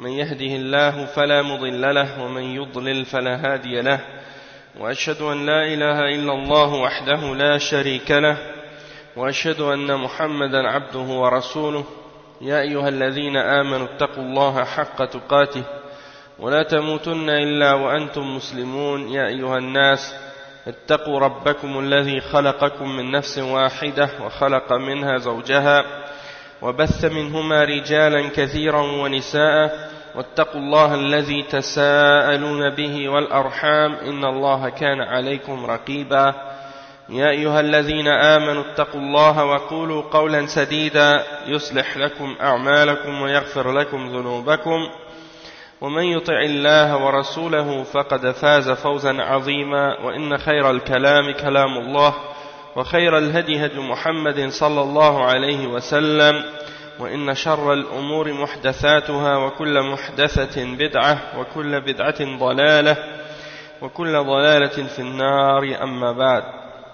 من يهده الله فلا مضل له ومن يضلل فلا هادي له وأشهد أن لا إله إلا الله وحده لا شريك له وأشهد أن محمدا عبده ورسوله يا أيها الذين آمنوا اتقوا الله حق تقاته ولا تموتن إلا وأنتم مسلمون يا أيها الناس اتقوا ربكم الذي خلقكم من نفس واحدة وخلق منها زوجها وبث منهما رجالا كثيرا ونساء واتقوا الله الذي تساءلون به والأرحام إن الله كان عليكم رقيبا يا أيها الذين آمنوا اتقوا الله وقولوا قولا سديدا يصلح لكم أعمالكم ويغفر لكم ذنوبكم ومن يطع الله ورسوله فقد فاز فوزا عظيما وإن خير الكلام كلام الله وخير الهدي هدي محمد صلى الله عليه وسلم وإن شر الأمور محدثاتها وكل محدثة بدعة وكل بدعة ضلالة وكل ضلالة في النار أما بعد.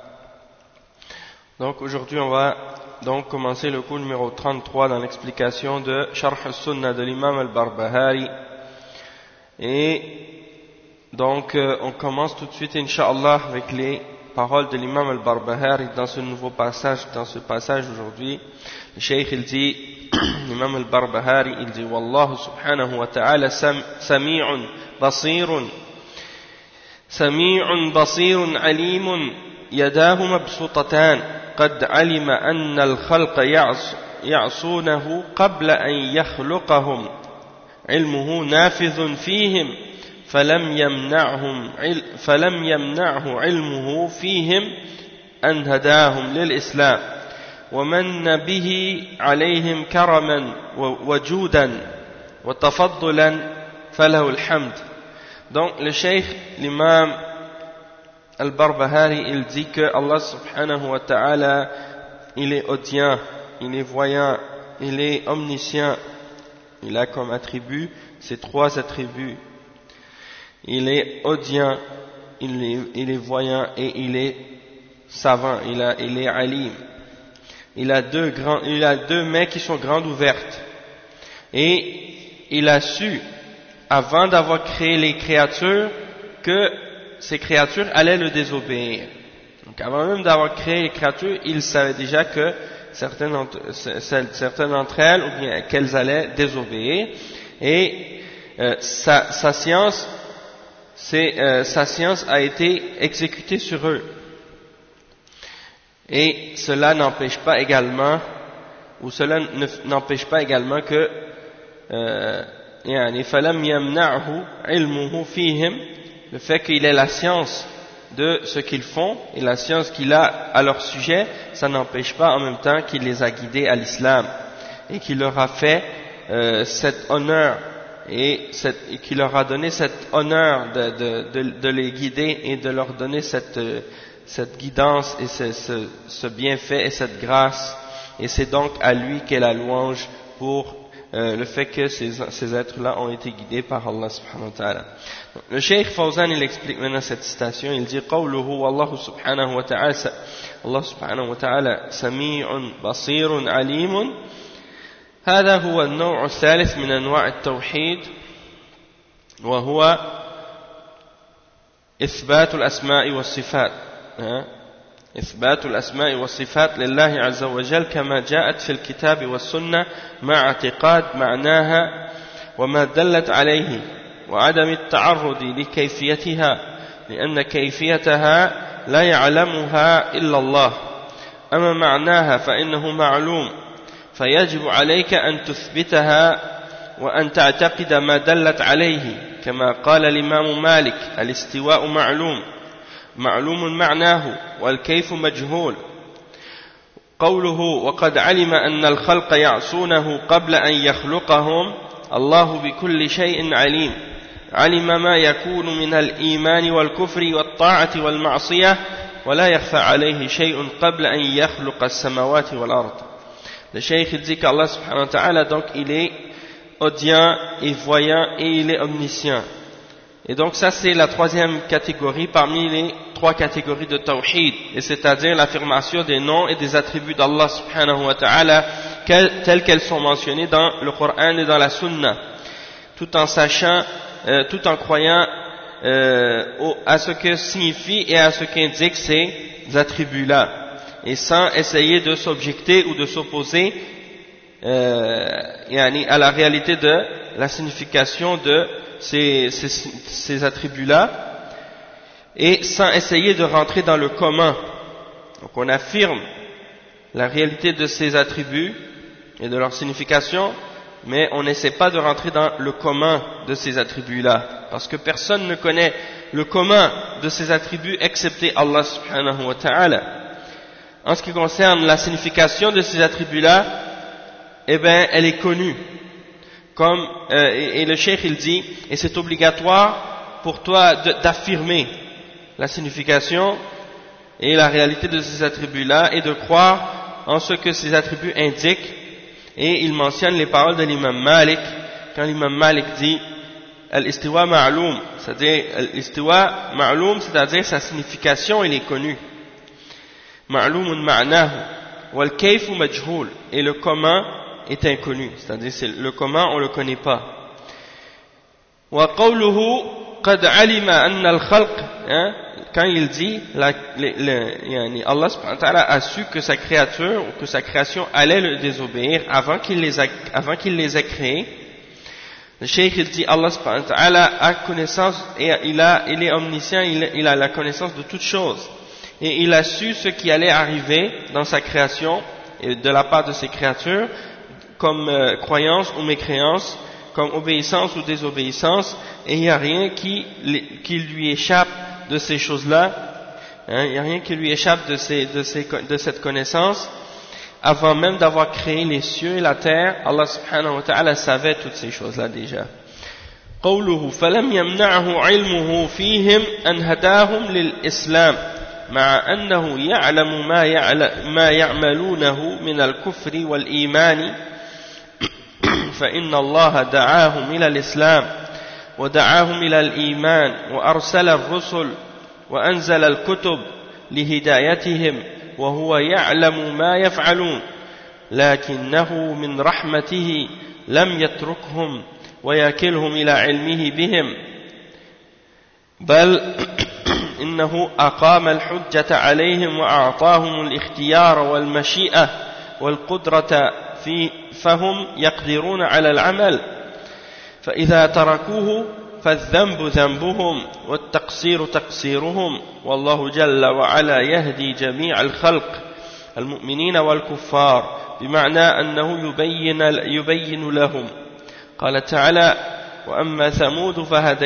Donc aujourd'hui on va donc commencer le cours numéro 33 dans l'explication de Sharh al-Sunnah de l'imam al-Barbahari. Et donc on commence tout de suite Inch'Allah avec les paroles de l'imam al-Barbahari dans ce nouveau passage, dans ce passage aujourd'hui. Le Cheikh il dit, l'imam al-Barbahari il dit Wallahu subhanahu wa ta'ala sami'un basirun alimun yadahu mabsutatan qad alima anna al-khalqa ya'sunahu qabla an yakhluqahum علمه نافذ فيهم فلم يمنعه علمه فيهم أن هداهم للإسلام ومن به عليهم كرما وجودا وتفضلا فله الحمد. Donc le cheikh, l'imam al-Barbahari, il dit que Allah subhanahu wa ta'ala, il est audient, il est voyant, il est omniscient. Il a comme attribut ces trois attributs. Il est audient, il est voyant et il est savant. Il est alim. Il a deux mains qui sont grandes ouvertes. Et il a su, avant d'avoir créé les créatures, que ces créatures allaient le désobéir. Donc avant même d'avoir créé les créatures, il savait déjà que certaines d'entre elles, ou bien qu'elles allaient désobéir, et sa science a été exécutée sur eux. Et cela n'empêche pas également que le fait qu'il ait la science de ce qu'ils font et la science qu'il a à leur sujet, ça n'empêche pas en même temps qu'il les a guidés à l'islam et qu'il leur a fait cet honneur et qu'il leur a donné cet honneur de les guider et de leur donner cette guidance et ce bienfait et cette grâce. Et c'est donc à lui qu'est la louange pour le fait que ces êtres-là ont été guidés par Allah subhanahu wa ta'ala. Le Cheikh Fawzan il explique maintenant cette citation, il dit قوله والله سبحانه وتعالى الله سبحانه وتعالى سميع بصير عليم هذا هو النوع الثالث من أنواع التوحيد وهو إثبات الأسماء والصفات إثبات الأسماء والصفات لله عز وجل كما جاءت في الكتاب والسنة مع اعتقاد معناها وما دلت عليه وعدم التعرض لكيفيتها لأن كيفيتها لا يعلمها إلا الله أما معناها فإنه معلوم فيجب عليك أن تثبتها وأن تعتقد ما دلت عليه كما قال الإمام مالك الاستواء معلوم معناه والكيف مجهول قوله وقد علم أن الخلق يعصونه قبل أن يخلقهم الله بكل شيء عليم علم ما يكون من الإيمان والكفر والطاعة والمعصية ولا يخفى عليه شيء قبل أن يخلق السماوات والأرض. Le cheikh dit qu'Allah subhanahu wa ta'ala donc il est audient et voyant et il est omniscient. Et donc ça c'est la troisième catégorie parmi les trois catégories de tawhid, et c'est-à-dire l'affirmation des noms et des attributs d'Allah subhanahu wa ta'ala telles qu'elles sont mentionnées dans le Coran et dans la Sunna. tout en sachant, tout en croyant à ce que signifie et à ce qu'indiquent ces attributs-là, et sans essayer de s'objecter ou de s'opposer à la réalité de la signification de ces attributs-là, et sans essayer de rentrer dans le comment. Donc on affirme la réalité de ces attributs et de leur signification, mais on n'essaie pas de rentrer dans le comment de ces attributs-là, parce que personne ne connaît le comment de ces attributs excepté Allah subhanahu wa ta'ala. En ce qui concerne la signification de ces attributs-là, eh bien, elle est connue. Comme, et le cheikh il dit, et c'est obligatoire pour toi d'affirmer la signification et la réalité de ces attributs-là, et de croire en ce que ces attributs indiquent. Et il mentionne les paroles de l'imam Malik, quand l'imam Malik dit al-istiwa ma'loum, c'est-à-dire al-istiwa ma'loum, c'est-à-dire sa signification, elle est connue. Ma'loumun ma'nahu, wal kayfu majhoul, et le comment est inconnu, c'est-à-dire le comment on le connaît pas. Wa qawluhu qad alima anna al-khalq, quand il dit Allah subhanahu wa ta'ala a su que sa créature ou que sa création allait le désobéir avant qu'il les ait créés. Le cheikh il dit Allah subhanahu wa ta'ala a connaissance, et il est omniscient, il a la connaissance de toutes choses, et il a su ce qui allait arriver dans sa création et de la part de ses créatures, comme croyance ou mécréance, comme obéissance ou désobéissance, et il n'y a rien qui lui échappe de ces choses-là, il n'y a rien qui lui échappe de cette connaissance. Avant même d'avoir créé les cieux et la terre, Allah subhanahu wa ta'ala savait toutes ces choses-là déjà. قوله فلم يمنعه علمه فيهم أن هداهم للإسلام مع أنه يعلم ما يعملونه من الكفر والإيمان فإن الله دعاهم إلى الإسلام ودعاهم إلى الإيمان وأرسل الرسل وأنزل الكتب لهدايتهم وهو يعلم ما يفعلون لكنه من رحمته لم يتركهم ويكلهم إلى علمه بهم بل إنه أقام الحجة عليهم وأعطاهم الاختيار والمشيئة والقدرة فهم يقدرون على العمل فإذا تركوه فالذنب ذنبهم والتقصير تقصيرهم والله جل وعلا يهدي جميع الخلق المؤمنين والكفار بمعنى أنه يبين لهم قال تعالى وأما ثمود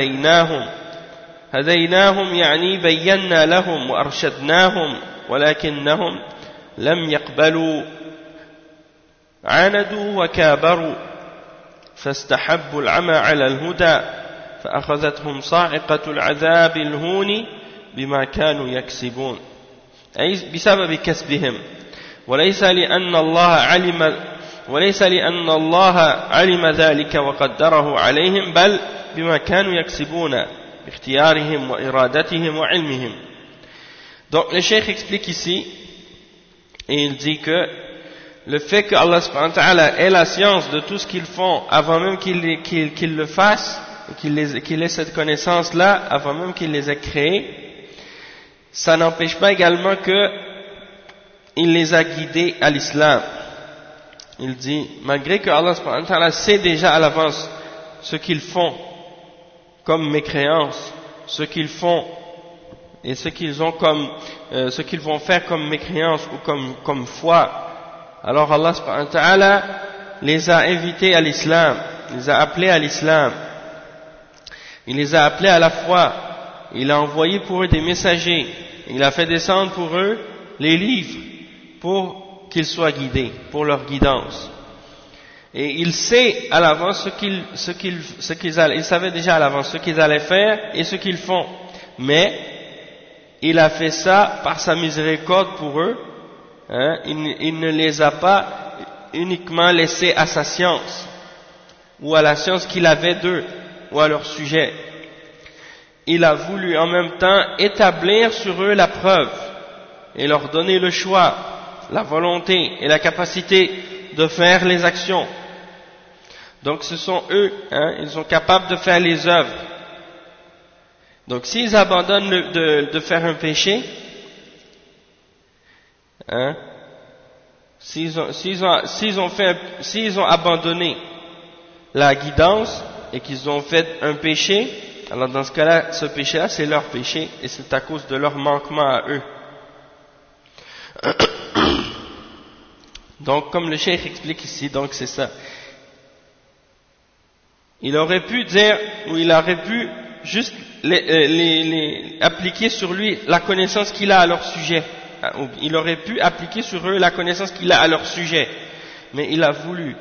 هديناهم يعني بينا لهم وأرشدناهم ولكنهم لم يقبلوا عاندوا وكابروا فاستحبوا العمى على الهدى فأخذتهم صاعقة العذاب الهون بما كانوا يكسبون أي بسبب كسبهم وليس لأن الله علم ذلك وقدره عليهم بل بما كانوا يكسبون باختيارهم وإرادتهم وعلمهم. Donc le cheikh explique ici et il dit que le fait que Allah subhanahu wa ta'ala ait la science de tout ce qu'ils font avant même qu'ils le fassent, qu'il ait cette connaissance-là avant même qu'il les ait créés, ça n'empêche pas également qu'il les a guidés à l'islam. Il dit, malgré que Allah subhanahu wa ta'ala sait déjà à l'avance ce qu'ils font comme mécréance, ce qu'ils font et ce qu'ils vont faire comme mécréance ou comme foi, alors Allah subhanahu wa ta'ala les a invités à l'islam, les a appelés à l'islam, il les a appelés à la foi, il a envoyé pour eux des messagers, il a fait descendre pour eux les livres pour qu'ils soient guidés, pour leur guidance. Et il sait à l'avance il savait déjà à l'avance ce qu'ils allaient faire et ce qu'ils font, mais il a fait ça par sa miséricorde pour eux. Il ne les a pas uniquement laissés à sa science ou à la science qu'il avait d'eux ou à leur sujet. Il a voulu en même temps établir sur eux la preuve et leur donner le choix, la volonté et la capacité de faire les actions. Donc ce sont eux, ils sont capables de faire les œuvres. Donc s'ils abandonnent de faire un péché, s'ils ont abandonné la guidance et qu'ils ont fait un péché, alors dans ce cas-là, ce péché-là, c'est leur péché et c'est à cause de leur manquement à eux. Donc, comme le cheikh explique ici, donc c'est ça. Il aurait pu dire, ou il aurait pu juste appliquer sur lui la connaissance qu'il a à leur sujet. Il aurait pu appliquer sur eux la connaissance qu'il a à leur sujet. Mais il a voulu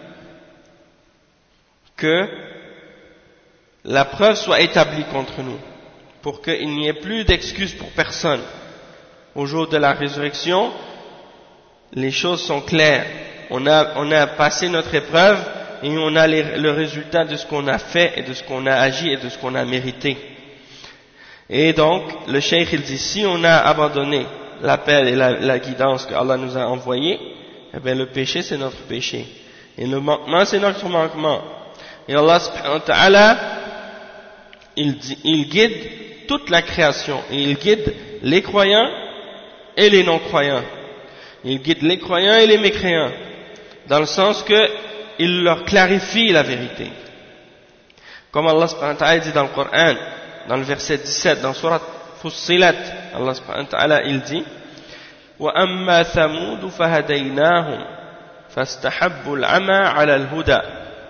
que la preuve soit établie contre nous, pour qu'il n'y ait plus d'excuses pour personne. Au jour de la résurrection, les choses sont claires. On a passé notre épreuve et on a le résultat de ce qu'on a fait et de ce qu'on a agi et de ce qu'on a mérité. Et donc, le cheikh il dit, si on a abandonné l'appel et la guidance que Allah nous a envoyée, eh bien le péché c'est notre péché. Et le manquement c'est notre manquement. Et Allah subhanahu wa ta'ala, il guide toute la création. Et il guide les croyants et les non-croyants. Il guide les croyants et les mécréants. Dans le sens que il leur clarifie la vérité. Comme Allah subhanahu wa ta'ala dit dans le Coran, dans le verset 17, dans Surat Fussilat, Allah subhanahu wa ta'ala il dit وَأَمَّا ثَمُودُ فَهَدَيْنَاهُمْ فَاسْتَحَبُّوا الْعَمَى عَلَى الْهُدَى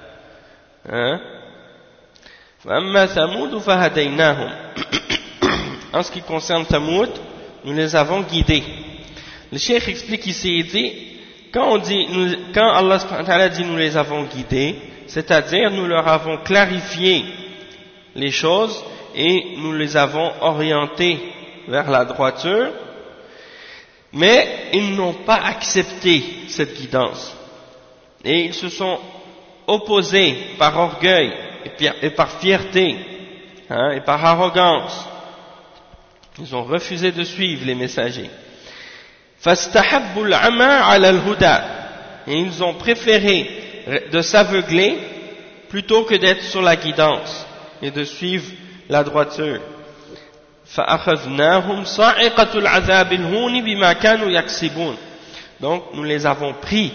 فَأَمَّا ثَمُودُ فَهَدَيْنَاهُمْ. En ce qui concerne Thamoud, nous les avons guidés. Le cheikh explique ici, il dit, quand Allah subhanahu wa ta'ala dit nous les avons guidés, c'est-à-dire nous leur avons clarifié les choses et nous les avons orientés vers la droiture, mais ils n'ont pas accepté cette guidance. Et ils se sont opposés par orgueil et par fierté, et par arrogance. Ils ont refusé de suivre les messagers. فَاسْتَحَبُّوا الْعَمَى عَلَى الْهُدَى. Et ils ont préféré de s'aveugler plutôt que d'être sur la guidance et de suivre la droiture. فَأَخَذْنَاهُمْ صَاعِقَةُ الْعَذَابِ الْهُونِ بِمَا كَانُوا يَكْسِبُونَ. Donc nous les avons pris,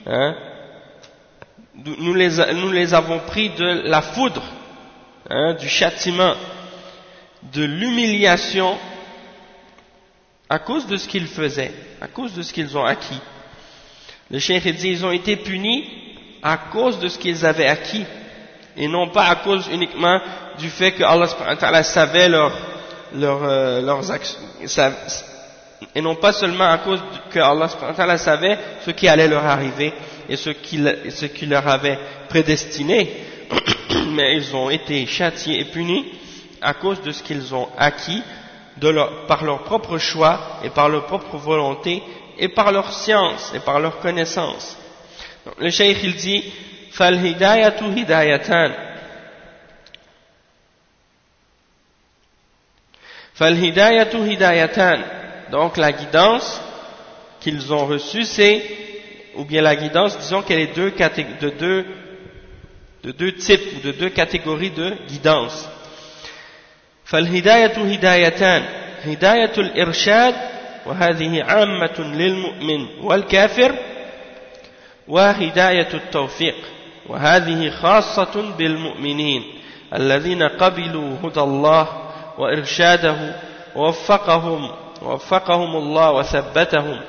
nous les avons pris de la foudre, du châtiment, de l'humiliation, à cause de ce qu'ils faisaient, à cause de ce qu'ils ont acquis. Le cheikh dit, ils ont été punis à cause de ce qu'ils avaient acquis, et non pas à cause uniquement du fait que Allah subhanahu wa ta'ala savait leurs actions, et non pas seulement à cause que Allah subhanahu wa ta'ala savait ce qui allait leur arriver et ce qui leur avait prédestiné, mais ils ont été châtiés et punis à cause de ce qu'ils ont acquis par leur propre choix et par leur propre volonté et par leur science et par leur connaissance. Donc, le cheikh il dit فَالْهِدَايَةُ هِدَايَتَانِ فَالْهِدَايَةُ هِدَايَتَانِ. Donc la guidance qu'ils ont reçue c'est, ou bien la guidance, disons qu'elle est de deux types ou de deux catégories de guidance. فالهداية هدايتان هداية الإرشاد وهذه عامة للمؤمن والكافر وهداية التوفيق وهذه خاصة بالمؤمنين الذين قبلوا هدى الله وإرشاده ووفقهم الله وثبتهم.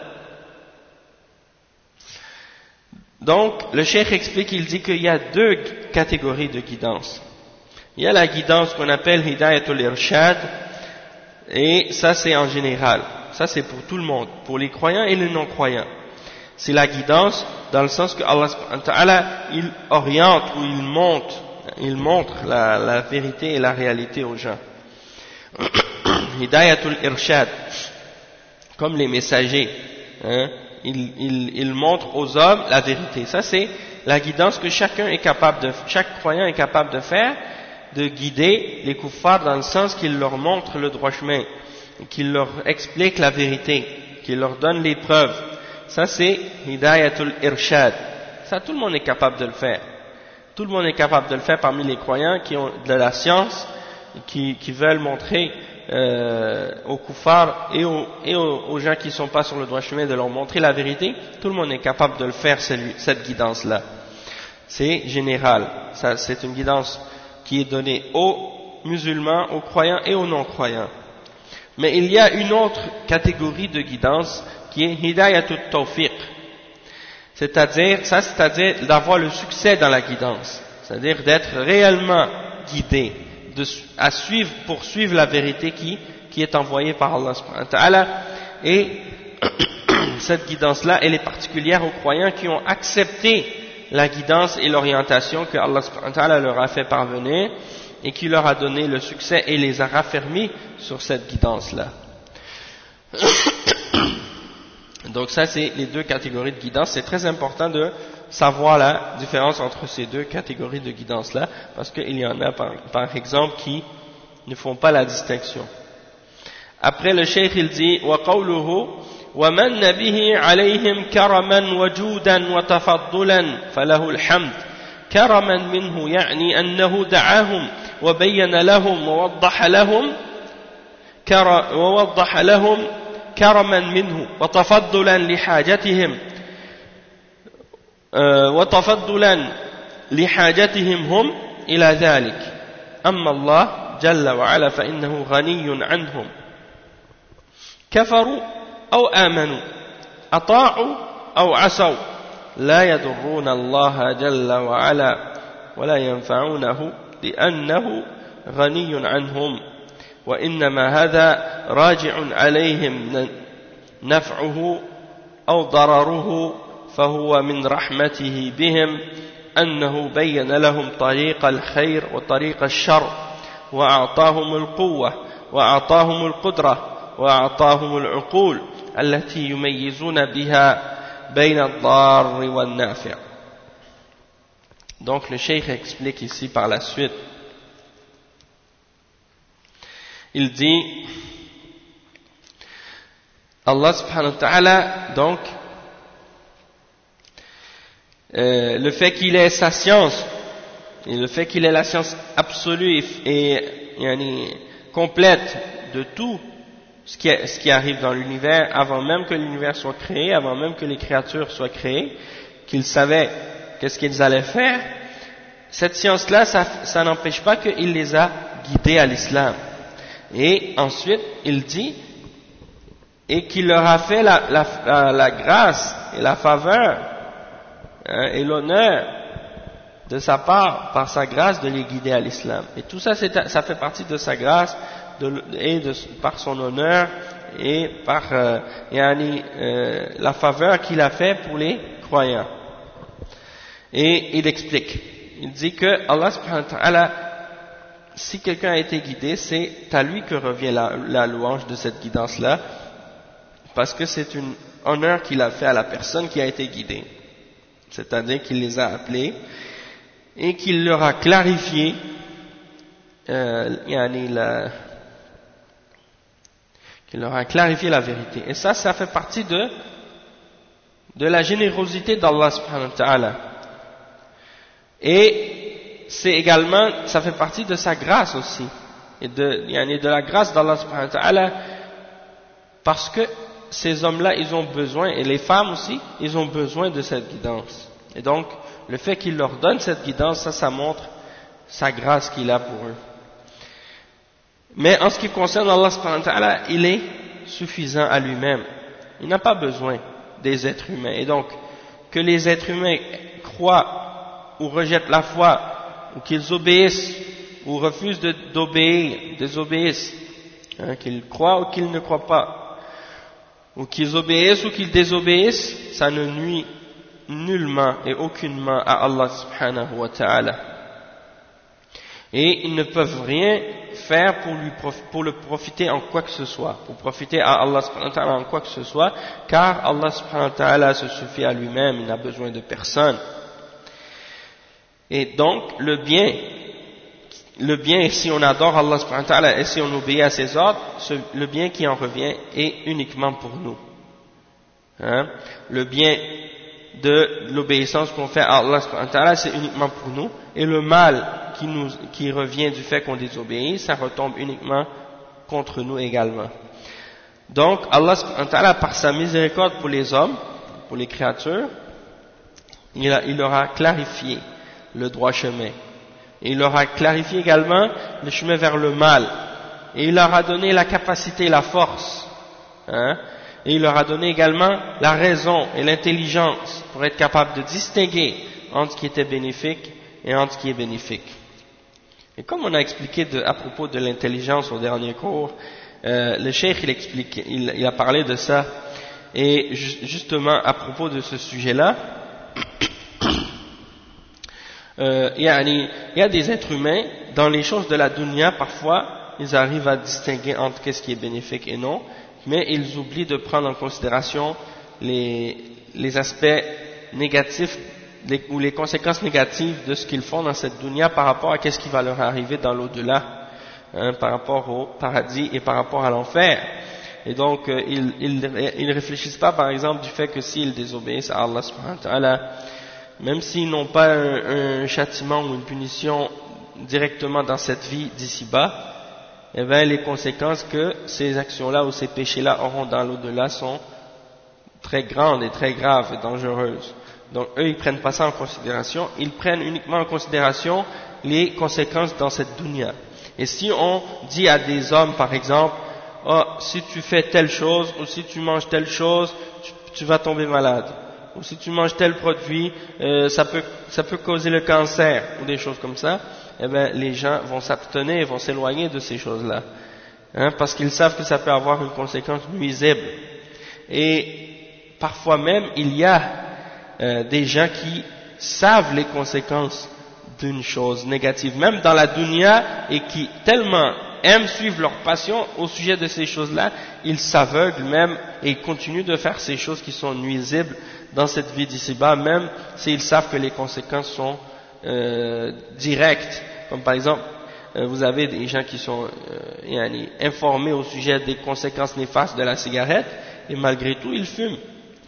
Donc le cheikh explique, il dit qu'il y a deux catégories de guidance. Il y a la guidance qu'on appelle Hidayatul Irshad, et ça c'est en général, ça c'est pour tout le monde, pour les croyants et les non-croyants. C'est la guidance dans le sens que Allah subhanahu wa ta'ala, il oriente ou il montre la vérité et la réalité aux gens. Hidayatul Irshad, comme les messagers, il montre aux hommes la vérité. Ça c'est la guidance que chaque croyant est capable de faire, de guider les kuffars dans le sens qu'il leur montre le droit chemin, qu'il leur explique la vérité, qu'il leur donne les preuves. Ça c'est Hidayatul Irshad. Ça tout le monde est capable de le faire. Tout le monde est capable de le faire parmi les croyants qui ont de la science, qui veulent montrer aux kuffars et aux gens qui ne sont pas sur le droit chemin de leur montrer la vérité. Tout le monde est capable de le faire, cette guidance-là. C'est général. C'est une guidance qui est donnée aux musulmans, aux croyants et aux non-croyants. Mais il y a une autre catégorie de guidance qui est Hidayatut Tawfiq. C'est-à-dire d'avoir le succès dans la guidance. C'est-à-dire d'être réellement guidé, pour suivre la vérité qui est envoyée par Allah subhanahu wa ta'ala. Et cette guidance-là, elle est particulière aux croyants qui ont accepté la guidance et l'orientation que Allah subhanahu wa ta'ala leur a fait parvenir et qui leur a donné le succès et les a raffermis sur cette guidance-là. Donc ça, c'est les deux catégories de guidance. C'est très important de savoir la différence entre ces deux catégories de guidance-là, parce qu'il y en a, par exemple, qui ne font pas la distinction. Après, le cheikh, il dit, وَقَوْلُهُ وَمَنَّ بِهِ عَلَيْهِمْ كَرَمًا وَجُودًا وَتَفَضُّلًا فَلَهُ الْحَمْدُ كَرَمًا مِنْهُ يعني أنه دعاهم وبين لهم ووضح لهم كرما منه وتفضلا لحاجتهم هم إلى ذلك. أما الله جل وعلا فإنه غني عنهم، كفروا أو آمنوا، أطاعوا أو عصوا، لا يضرون الله جل وعلا ولا ينفعونه لأنه غني عنهم، وإنما هذا راجع عليهم نفعه أو ضرره، فهو من رحمته بهم أنه بين لهم طريق الخير وطريق الشر، وأعطاهم القوة وأعطاهم القدرة وأعطاهم العقول التي يميزون بها بين الضار والنافع. Donc le cheikh explique ici par la suite. Il dit, Allah subhanahu wa ta'ala, donc, le fait qu'il ait sa science, et le fait qu'il ait la science absolue et complète de tout ce qui arrive dans l'univers, avant même que l'univers soit créé, avant même que les créatures soient créées, qu'il savait qu'est-ce qu'ils allaient faire, cette science-là, ça n'empêche pas qu'il les a guidés à l'islam. Et ensuite, il dit, et qu'il leur a fait la grâce et la faveur et l'honneur de sa part, par sa grâce, de les guider à l'islam. Et tout ça, ça fait partie de sa grâce par son honneur et par la faveur qu'il a fait pour les croyants. Et il explique, il dit que Allah subhanahu wa ta'ala, si quelqu'un a été guidé, c'est à lui que revient la louange de cette guidance-là, parce que c'est un honneur qu'il a fait à la personne qui a été guidée. C'est-à-dire qu'il les a appelés et qu'il leur a clarifié qu'il leur a clarifié la vérité. Et ça fait partie de la générosité d'Allah subhanahu wa ta'ala. Et c'est également, ça fait partie de sa grâce aussi, et de la grâce d'Allah subhanahu wa ta'ala, parce que ces hommes-là, ils ont besoin, et les femmes aussi, ils ont besoin de cette guidance. Et donc, le fait qu'il leur donne cette guidance, ça montre sa grâce qu'il a pour eux. Mais en ce qui concerne Allah subhanahu wa ta'ala, il est suffisant à lui-même. Il n'a pas besoin des êtres humains. Et donc, que les êtres humains croient ou rejettent la foi, ou qu'ils obéissent, ou refusent d'obéir, désobéissent, qu'ils croient ou qu'ils ne croient pas, ou qu'ils obéissent ou qu'ils désobéissent, ça ne nuit nullement et aucunement à Allah subhanahu wa ta'ala. Et ils ne peuvent rien faire pour le profiter en quoi que ce soit, pour profiter à Allah subhanahu wa ta'ala en quoi que ce soit, car Allah subhanahu wa ta'ala se suffit à lui-même, il n'a besoin de personne. Et donc, le bien, si on adore Allah subhanahu wa ta'ala et si on obéit à ses ordres, le bien qui en revient est uniquement pour nous. Le bien de l'obéissance qu'on fait à Allah subhanahu wa ta'ala, c'est uniquement pour nous, et le mal qui revient du fait qu'on désobéit, ça retombe uniquement contre nous également. Donc Allah subhanahu wa ta'ala, par sa miséricorde pour les hommes, pour les créatures, il leur a clarifié le droit chemin. Et il leur a clarifié également le chemin vers le mal. Et il leur a donné la capacité, la force. Et il leur a donné également la raison et l'intelligence pour être capable de distinguer entre ce qui était bénéfique et entre ce qui est bénéfique. Et comme on a expliqué à propos de l'intelligence au dernier cours, le cheikh il a parlé de ça. Et justement à propos de ce sujet-là, il y a des êtres humains, dans les choses de la dunya, parfois, ils arrivent à distinguer entre qu'est-ce qui est bénéfique et non, mais ils oublient de prendre en considération les aspects négatifs ou les conséquences négatives de ce qu'ils font dans cette dunya par rapport à qu'est-ce qui va leur arriver dans l'au-delà, par rapport au paradis et par rapport à l'enfer. Et donc, ils ne réfléchissent pas, par exemple, du fait que s'ils désobéissent à Allah subhanahu wa ta'ala, même s'ils n'ont pas un châtiment ou une punition directement dans cette vie d'ici-bas, eh bien, les conséquences que ces actions-là ou ces péchés-là auront dans l'au-delà sont très grandes et très graves et dangereuses. Donc, eux, ils prennent pas ça en considération, ils prennent uniquement en considération les conséquences dans cette dunya. Et si on dit à des hommes, par exemple, oh, si tu fais telle chose ou si tu manges telle chose, tu vas tomber malade. Ou si tu manges tel produit, ça peut causer le cancer, ou des choses comme ça, eh bien, les gens vont s'abstenir, vont s'éloigner de ces choses-là, parce qu'ils savent que ça peut avoir une conséquence nuisible. Et parfois même, il y a des gens qui savent les conséquences d'une chose négative, même dans la dunya, et qui tellement aiment suivre leur passion au sujet de ces choses-là, ils s'aveuglent même et ils continuent de faire ces choses qui sont nuisibles dans cette vie d'ici-bas, même s'ils savent que les conséquences sont directes. Comme par exemple, vous avez des gens qui sont informés au sujet des conséquences néfastes de la cigarette, et malgré tout, ils fument.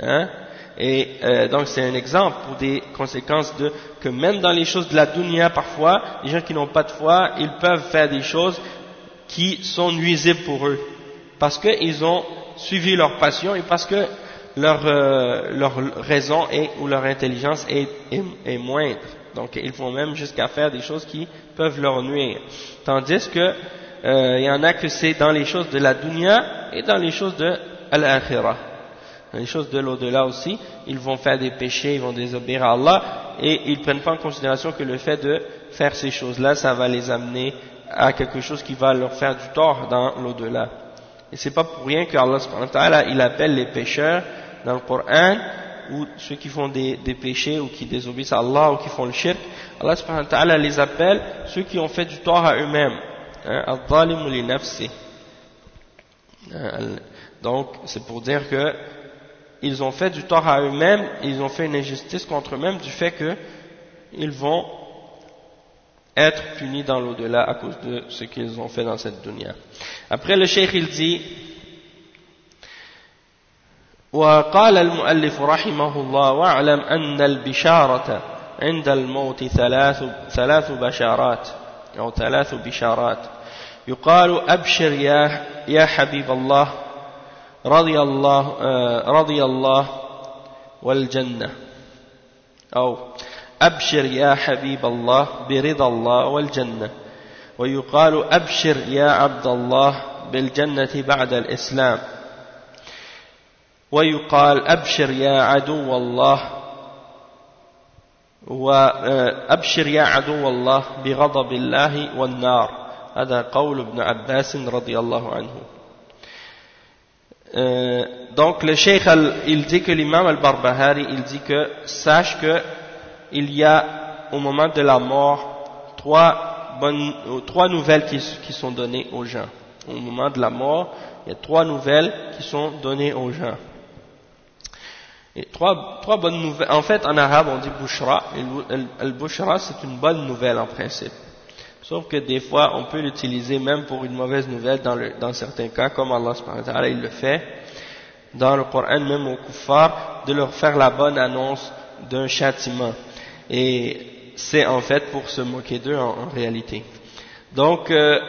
Et donc c'est un exemple pour des conséquences que même dans les choses de la dunya, parfois, les gens qui n'ont pas de foi, ils peuvent faire des choses qui sont nuisibles pour eux, parce qu'ils ont suivi leur passion et parce que leur raison ou leur intelligence est moindre. Donc ils vont même jusqu'à faire des choses qui peuvent leur nuire. Tandis que il y en a que c'est dans les choses de la dunya et dans les choses de l'akhirah. Dans les choses de l'au-delà aussi, ils vont faire des péchés, ils vont désobéir à Allah et ils ne prennent pas en considération que le fait de faire ces choses-là, ça va les amener à quelque chose qui va leur faire du tort dans l'au-delà. Et c'est pas pour rien que Allah subhanahu wa ta'ala, il appelle les pécheurs dans le Coran, ou ceux qui font des péchés ou qui désobéissent à Allah ou qui font le shirk, Allah subhanahu wa ta'ala les appelle ceux qui ont fait du tort à eux-mêmes. Al-zalimu li nafsi. Donc c'est pour dire que ils ont fait du tort à eux-mêmes, ils ont fait une injustice contre eux-mêmes du fait que ils vont être punis dans l'au-delà à cause de ce qu'ils ont fait dans cette dunya. Après le cheikh il dit وقال المؤلف رحمه الله واعلم أن البشارة عند الموت ثلاث بشارات أو ثلاث بشارات يقال أبشر يا حبيب الله رضي الله والجنة أو أبشر يا حبيب الله برضا الله والجنة ويقال أبشر يا عبد الله بالجنة بعد الإسلام ويقال أبشر يا عدو الله وأبشر يا عدو الله بغضب الله والنار. هذا قول ابن عباس رضي الله عنه. Donc le cheikh il dit que l'imam al-Barbahari il dit que sache que il y a au moment de la mort trois nouvelles qui sont données aux gens. Au moment de la mort, il y a trois nouvelles qui sont données aux gens. Et trois bonnes nouvelles. En fait, en arabe, on dit bushra. Et le bushra, c'est une bonne nouvelle en principe. Sauf que des fois, on peut l'utiliser même pour une mauvaise nouvelle dans certains cas, comme Allah subhanahu wa ta'ala il le fait. dans le Coran, même aux kuffars, de leur faire la bonne annonce d'un châtiment. Et c'est en fait pour se moquer d'eux en réalité. Donc,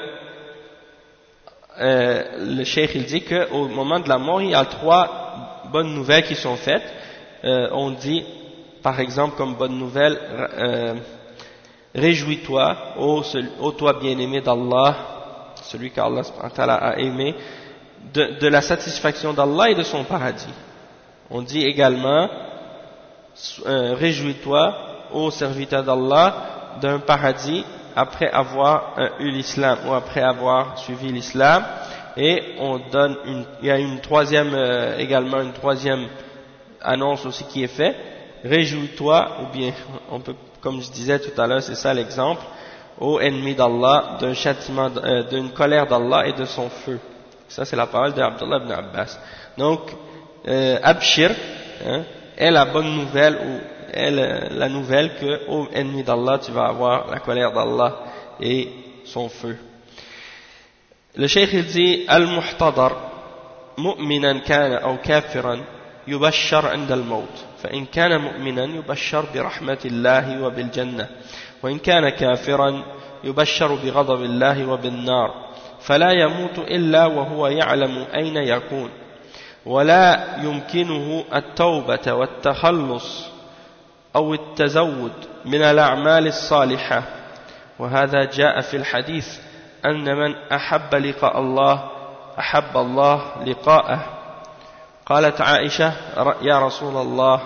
le cheikh il dit qu'au moment de la mort, il y a 3 bonnes nouvelles qui sont faites. On dit, par exemple, comme bonne nouvelle, réjouis-toi, ô toi bien-aimé d'Allah, celui qu'Allah a aimé, de la satisfaction d'Allah et de son paradis. On dit également, réjouis-toi, ô serviteur d'Allah, d'un paradis après avoir eu l'islam ou après avoir suivi l'islam. Et on donne il y a également une troisième annonce aussi qui est faite, réjouis-toi, ou bien on peut, comme je disais tout à l'heure, c'est ça l'exemple, ô ennemi d'Allah, d'un châtiment, d'une colère d'Allah et de son feu. Ça c'est la parole d'Abdullah ibn Abbas. Donc Abshir est la bonne nouvelle, ou est la nouvelle que, ô ennemi d'Allah, tu vas avoir la colère d'Allah et son feu. Le cheikh il dit, al-muhtadar mu'minan kana aw kafiran يبشر عند الموت فإن كان مؤمنا يبشر برحمة الله وبالجنة وإن كان كافرا يبشر بغضب الله وبالنار فلا يموت إلا وهو يعلم أين يكون ولا يمكنه التوبة والتخلص أو التزود من الأعمال الصالحة وهذا جاء في الحديث أن من أحب لقاء الله أحب الله لقاءه. قالت عائشة يا رسول الله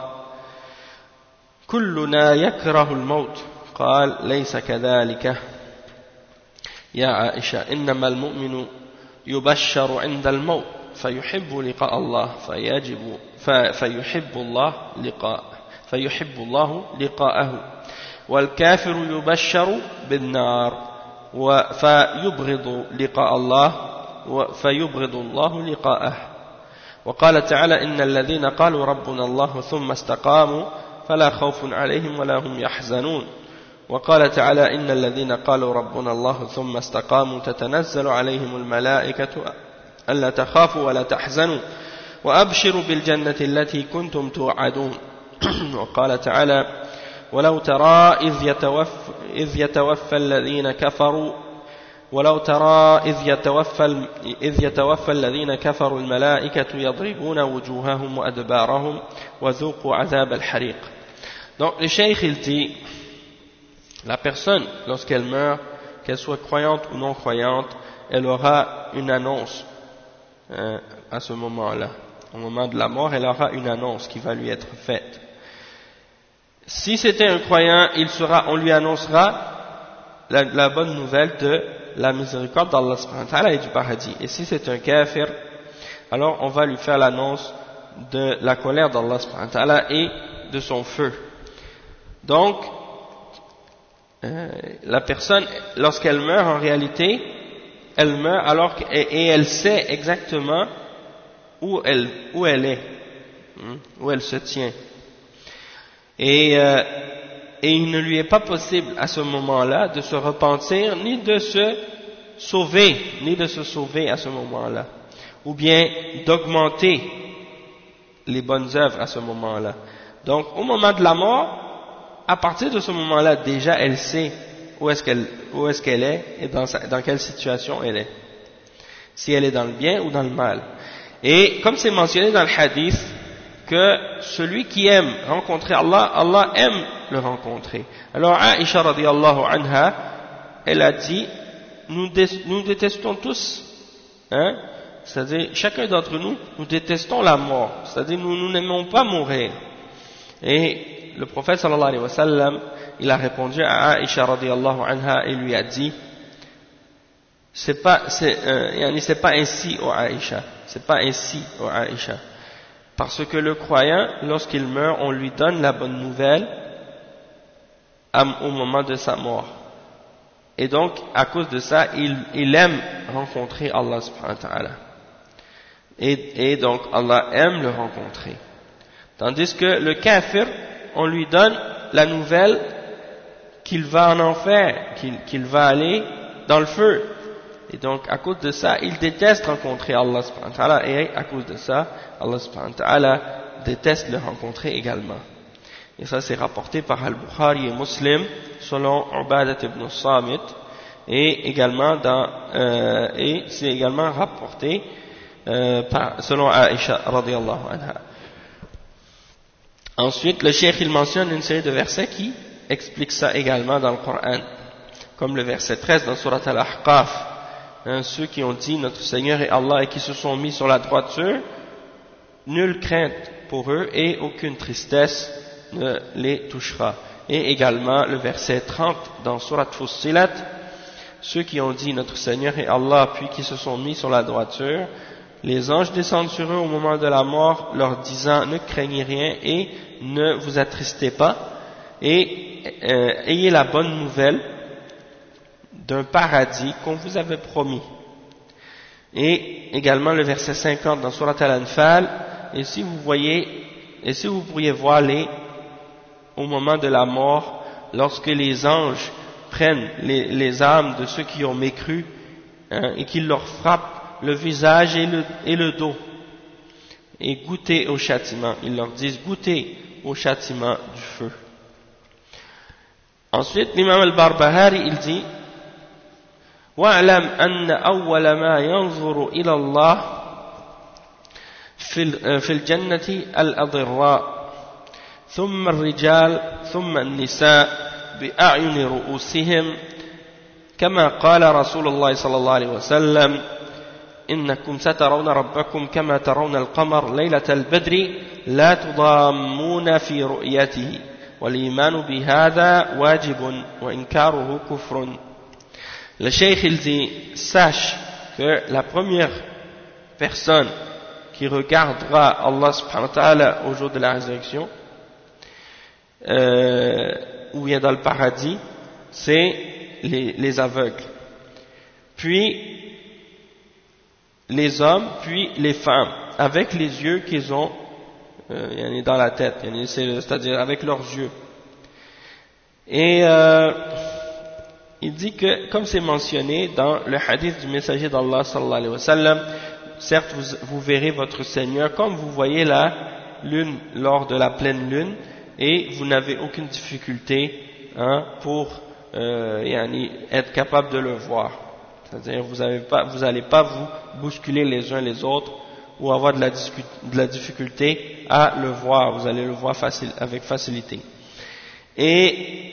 كلنا يكره الموت قال ليس كذلك يا عائشة إنما المؤمن يبشر عند الموت فيحب لقاء الله فيحب الله لقاءه والكافر يبشر بالنار فيبغض لقاء الله فيبغض الله لقاءه. وقال تعالى إن الذين قالوا ربنا الله ثم استقاموا فلا خوف عليهم ولا هم يحزنون. وقال تعالى إن الذين قالوا ربنا الله ثم استقاموا تتنزل عليهم الملائكة ألا تخافوا ولا تحزنوا وأبشروا بالجنة التي كنتم توعدون. وقال تعالى ولو ترى إذ يتوفى الذين كفروا إذ يتوفى الذين كفروا الملائكة يضربون وجوههم وأدبارهم وذوقوا عذاب الحريق. Donc le cheikh il dit, la personne lorsqu'elle meurt, qu'elle soit croyante ou non croyante, elle aura une annonce à ce moment-là. Au moment de la mort, elle aura une annonce qui va lui être faite. Si c'était un croyant, on lui annoncera la bonne nouvelle de la miséricorde d'Allah subhanahu wa ta'ala et du paradis. Et si c'est un kafir, alors on va lui faire l'annonce de la colère d'Allah subhanahu wa ta'ala et de son feu. Donc, la personne, lorsqu'elle meurt, en réalité, elle meurt et elle sait exactement où elle est, où elle se tient. Et il ne lui est pas possible à ce moment-là de se repentir, ni de se sauver à ce moment-là, ou bien d'augmenter les bonnes œuvres à ce moment-là. Donc, au moment de la mort, à partir de ce moment-là, déjà, elle sait où est-ce qu'elle est et dans quelle situation elle est. Si elle est dans le bien ou dans le mal. Et comme c'est mentionné dans le hadith, que celui qui aime rencontrer Allah, Allah aime le rencontrer. Alors Aïcha radiyallahu anha, elle a dit, nous détestons tous, c'est-à-dire chacun d'entre nous, nous détestons la mort, c'est-à-dire nous n'aimons pas mourir. Et le prophète sallallahu alayhi wa sallam, il a répondu à Aïcha radiyallahu anha et lui a dit, c'est pas ainsi ô Aïcha, c'est pas ainsi ô Aïcha. Parce que le croyant, lorsqu'il meurt, on lui donne la bonne nouvelle au moment de sa mort. Et donc, à cause de ça, il aime rencontrer Allah subhanahu wa ta'ala. Et donc, Allah aime le rencontrer. Tandis que le kafir, on lui donne la nouvelle qu'il va en enfer, qu'il va aller dans le feu. Et donc, à cause de ça, ils détestent rencontrer Allah subhanahu wa ta'ala, et à cause de ça, Allah subhanahu wa ta'ala déteste le rencontrer également. Et ça, c'est rapporté par Al-Bukhari et Muslim, selon Ubadat ibn Samit, et également et c'est également rapporté selon Aisha radiyallahu anha. Ensuite, le cheikh il mentionne une série de versets qui expliquent ça également dans le Coran, comme le verset 13 dans Surat Al-Ahqaf. Ceux qui ont dit notre Seigneur est Allah et qui se sont mis sur la droiture, nulle crainte pour eux et aucune tristesse ne les touchera. Et également le verset 30 dans Surat Fussilat, ceux qui ont dit notre Seigneur est Allah puis qui se sont mis sur la droiture, les anges descendent sur eux au moment de la mort leur disant ne craignez rien et ne vous attristez pas et ayez la bonne nouvelle d'un paradis qu'on vous avait promis. Et également le verset 50 dans Surat Al-Anfal, et si vous pourriez voir au moment de la mort, lorsque les anges prennent les âmes de ceux qui ont mécru et qu'ils leur frappent le visage et le dos et goûtez au châtiment, ils leur disent goûtez au châtiment du feu. Ensuite l'imam al-Barbahari il dit وَاعْلَمْ أَنَّ أَوَّلَ مَا يَنْظُرُ إِلَى اللَّهِ في الجنة الأضراء ثم الرجال ثم النساء بأعين رؤوسهم كما قال رسول الله صلى الله عليه وسلم إنكم سترون ربكم كما ترون القمر ليلة البدر لا تضامون في رؤيته والإيمان بهذا واجب وإنكاره كفر. Le cheikh il dit, sache que la première personne qui regardera Allah subhanahu wa ta'ala au jour de la résurrection, ou bien dans le paradis, c'est les aveugles. Puis les hommes, puis les femmes, avec les yeux qu'ils ont dans la tête, c'est-à-dire avec leurs yeux. Et il dit que, comme c'est mentionné dans le hadith du messager d'Allah sallallahu alayhi wa sallam, certes vous verrez votre Seigneur comme vous voyez la lune lors de la pleine lune, et vous n'avez aucune difficulté pour être capable de le voir. C'est-à-dire vous n'allez pas vous bousculer les uns les autres ou avoir de la difficulté à le voir, vous allez le voir avec facilité. Et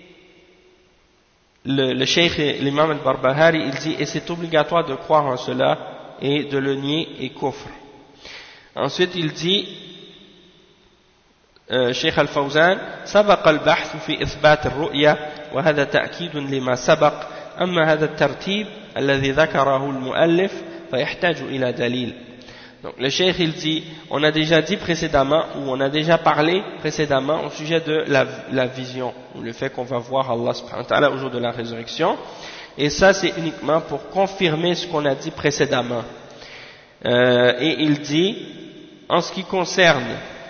le cheikh, l'imam al-Barbahari, il dit, et c'est obligatoire de croire en cela et de le nier et kufr. Ensuite il dit, شيخ الفوزان سبق البحث في إثبات الرؤية وهذا تأكيد لما سبق أما هذا الترتيب الذي ذكره المؤلف فيحتاج إلى دليل. Donc le cheikh il dit, on a déjà dit précédemment, ou on a déjà parlé précédemment au sujet de la vision, ou le fait qu'on va voir Allah subhanahu wa ta'ala au jour de la résurrection, et ça c'est uniquement pour confirmer ce qu'on a dit précédemment. Et il dit, en ce qui concerne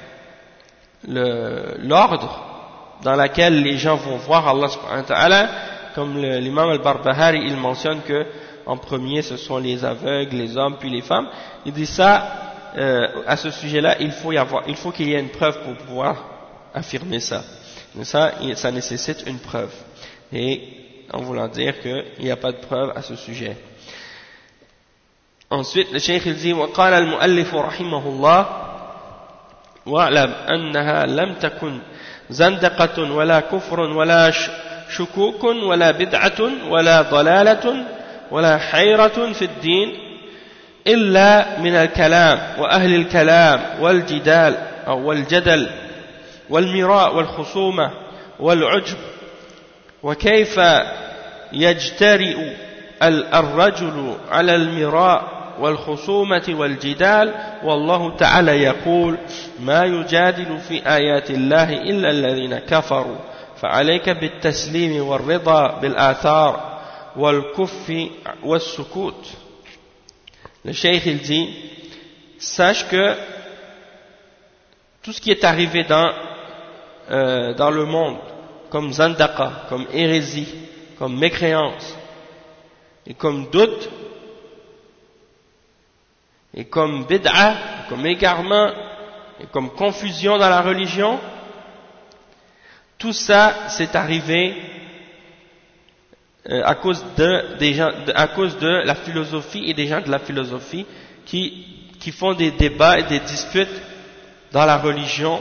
l'ordre dans lequel les gens vont voir Allah subhanahu wa ta'ala, comme l'imam al-Barbahari il mentionne que en premier ce sont les aveugles, les hommes puis les femmes, il dit ça à ce sujet-là il faut qu'il y ait une preuve pour pouvoir affirmer ça. Mais ça nécessite une preuve, et en voulant dire qu'il n'y a pas de preuve à ce sujet. Ensuite le cheikh il dit وقال المؤلف رحمه الله واعلم أنها لم تكن زندقة ولا كفر ولا شكوك ولا بدعة ولا ضلالة ولا حيرة في الدين إلا من الكلام وأهل الكلام والجدال أو والجدل والمراء والخصومة والعجب وكيف يجترئ الرجل على المراء والخصومة والجدال والله تعالى يقول ما يجادل في آيات الله إلا الذين كفروا فعليك بالتسليم والرضا بالآثار والكف والسكوت. Le cheikh il dit, sache que tout ce qui est arrivé dans le monde comme zandaqa, comme hérésie, comme mécréance, et comme doute, et comme bid'a, comme égarement, et comme confusion dans la religion, tout ça c'est arrivé à cause de la philosophie et des gens de la philosophie qui font des débats et des disputes dans la religion,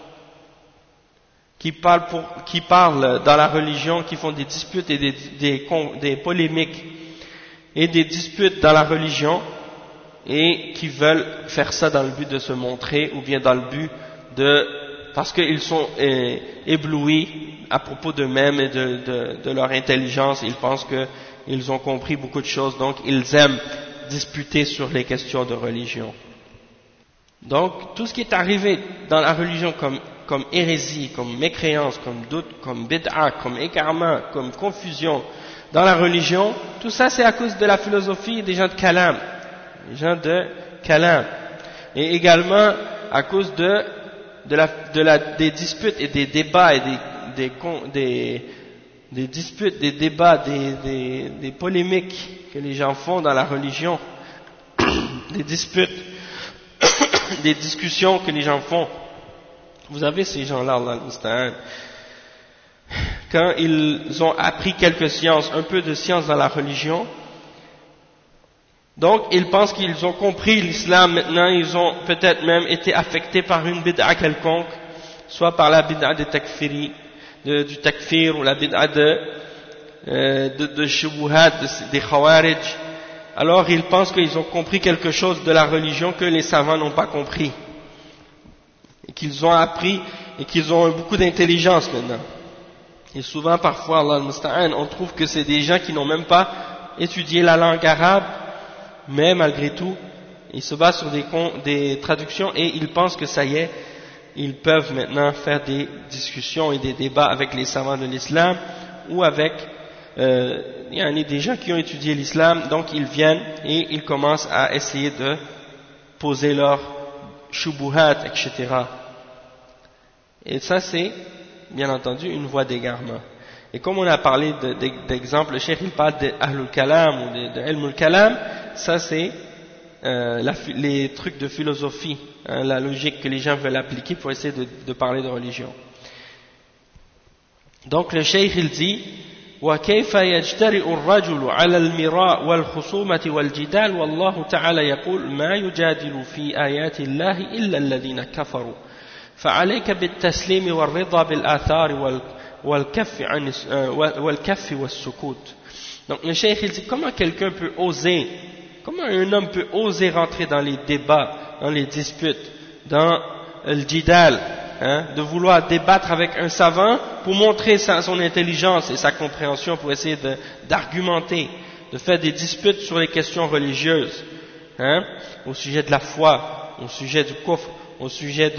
qui parlent dans la religion, qui font des disputes et des polémiques et des disputes dans la religion, et qui veulent faire ça dans le but de se montrer, ou bien dans le but parce qu'ils sont éblouis à propos d'eux-mêmes et de leur intelligence. Ils pensent qu'ils ont compris beaucoup de choses, donc ils aiment disputer sur les questions de religion. Donc tout ce qui est arrivé dans la religion comme hérésie, comme mécréance, comme doute, comme bid'a, comme égarement, comme confusion dans la religion, tout ça c'est à cause de la philosophie des gens de Kalam, et également à cause des disputes et des débats et des disputes, des débats, des polémiques que les gens font dans la religion, des disputes, des discussions que les gens font. Vous avez ces gens-là, Allah al-Musta'an, quand ils ont appris quelques sciences, un peu de science dans la religion, donc ils pensent qu'ils ont compris l'islam maintenant, ils ont peut-être même été affectés par une bid'a quelconque, soit par la bid'a du takfir, ou la bid'a de shubuhat, des khawarij. Alors ils pensent qu'ils ont compris quelque chose de la religion que les savants n'ont pas compris, et qu'ils ont appris, et qu'ils ont beaucoup d'intelligence maintenant. Et souvent, parfois, Allah al-Musta'an, on trouve que c'est des gens qui n'ont même pas étudié la langue arabe, mais malgré tout, ils se basent sur des traductions et ils pensent que ça y est, ils peuvent maintenant faire des discussions et des débats avec les savants de l'islam, ou avec il y a des gens qui ont étudié l'islam, donc ils viennent et ils commencent à essayer de poser leurs shubuhat, etc. Et ça c'est, bien entendu, une voie d'égarement. Et comme on a parlé d'exemple, le cheikh il parle d'Ahlul Kalam ou d'Ilmul Kalam, ça c'est les trucs de philosophie, hein, la logique que les gens veulent appliquer pour essayer de parler de religion. Donc le cheikh il dit وكيف يجترئ الرجل على المراء والخصومة والجدال والله تعالى يقول ما يجادل في آيات الله إلا الذين كفروا فعليك بالتسليم والرضا بالآثار والكف والسكوت. Donc le cheikh il dit comment un homme peut oser rentrer dans les débats, dans les disputes, dans le jidal, hein, de vouloir débattre avec un savant pour montrer son intelligence et sa compréhension, pour essayer d'argumenter, de faire des disputes sur les questions religieuses, hein, au sujet de la foi, au sujet du kufr, au sujet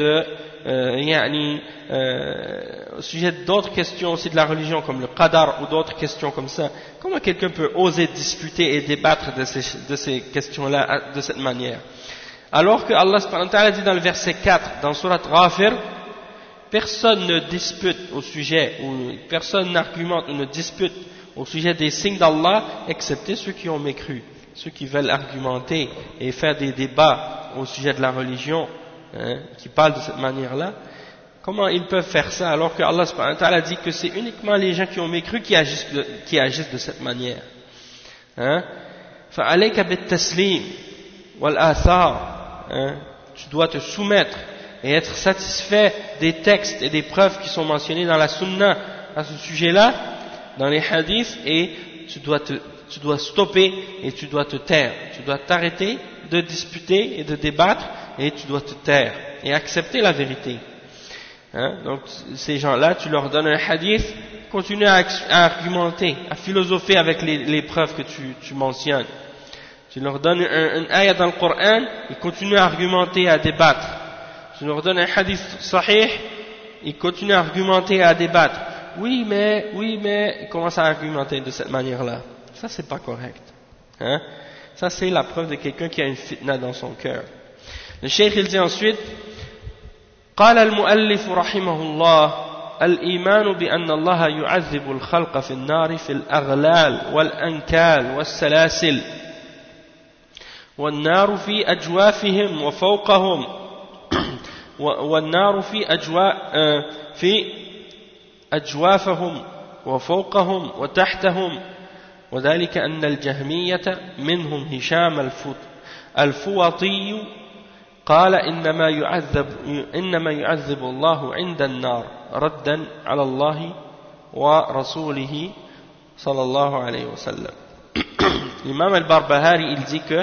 au sujet d'autres questions aussi de la religion comme le qadar ou d'autres questions comme ça. Comment quelqu'un peut oser discuter et débattre de ces questions-là de cette manière, alors que Allah subhanahu wa ta'ala dit dans le verset 4 dans Surat Ghafir, personne ne dispute au sujet, ou personne n'argumente ou ne dispute au sujet des signes d'Allah excepté ceux qui ont mécru, ceux qui veulent argumenter et faire des débats au sujet de la religion, hein, qui parlent de cette manière-là. Comment ils peuvent faire ça alors que Allah subhanahu wa ta'ala dit que c'est uniquement les gens qui ont mécru qui agissent de cette manière, hein? فَعَلَيْكَ بِالتَّسْلِيمِ وَالْآثَارِ, hein? Tu dois te soumettre et être satisfait des textes et des preuves qui sont mentionnés dans la sunna à ce sujet-là, dans les hadiths, et tu dois stopper et tu dois te taire, tu dois t'arrêter de disputer et de débattre, et tu dois te taire et accepter la vérité, hein? Donc ces gens-là, tu leur donnes un hadith, continue à argumenter, à philosopher avec les preuves que tu mentionnes. Tu leur donnes un ayat dans le Coran, ils continuent à argumenter, à débattre. Tu leur donnes un hadith sahih, ils continuent à argumenter, à débattre. Oui mais, ils commencent à argumenter de cette manière-là. Ça c'est pas correct, hein? Ça c'est la preuve de quelqu'un qui a une fitna dans son cœur. Le cheikh il dit ensuite, قال المؤلف رحمه الله الإيمان بأن الله يعذب الخلق في النار في الأغلال والأنكال والسلاسل والنار في أجوافهم وفوقهم والنار في أجوافهم وفوقهم وتحتهم وذلك أن الجهمية منهم هشام الفوطي قال إنما يعذب الله عند النار ردا على الله ورسوله صلى الله عليه وسلم. L'imam al-Barbahari il dit que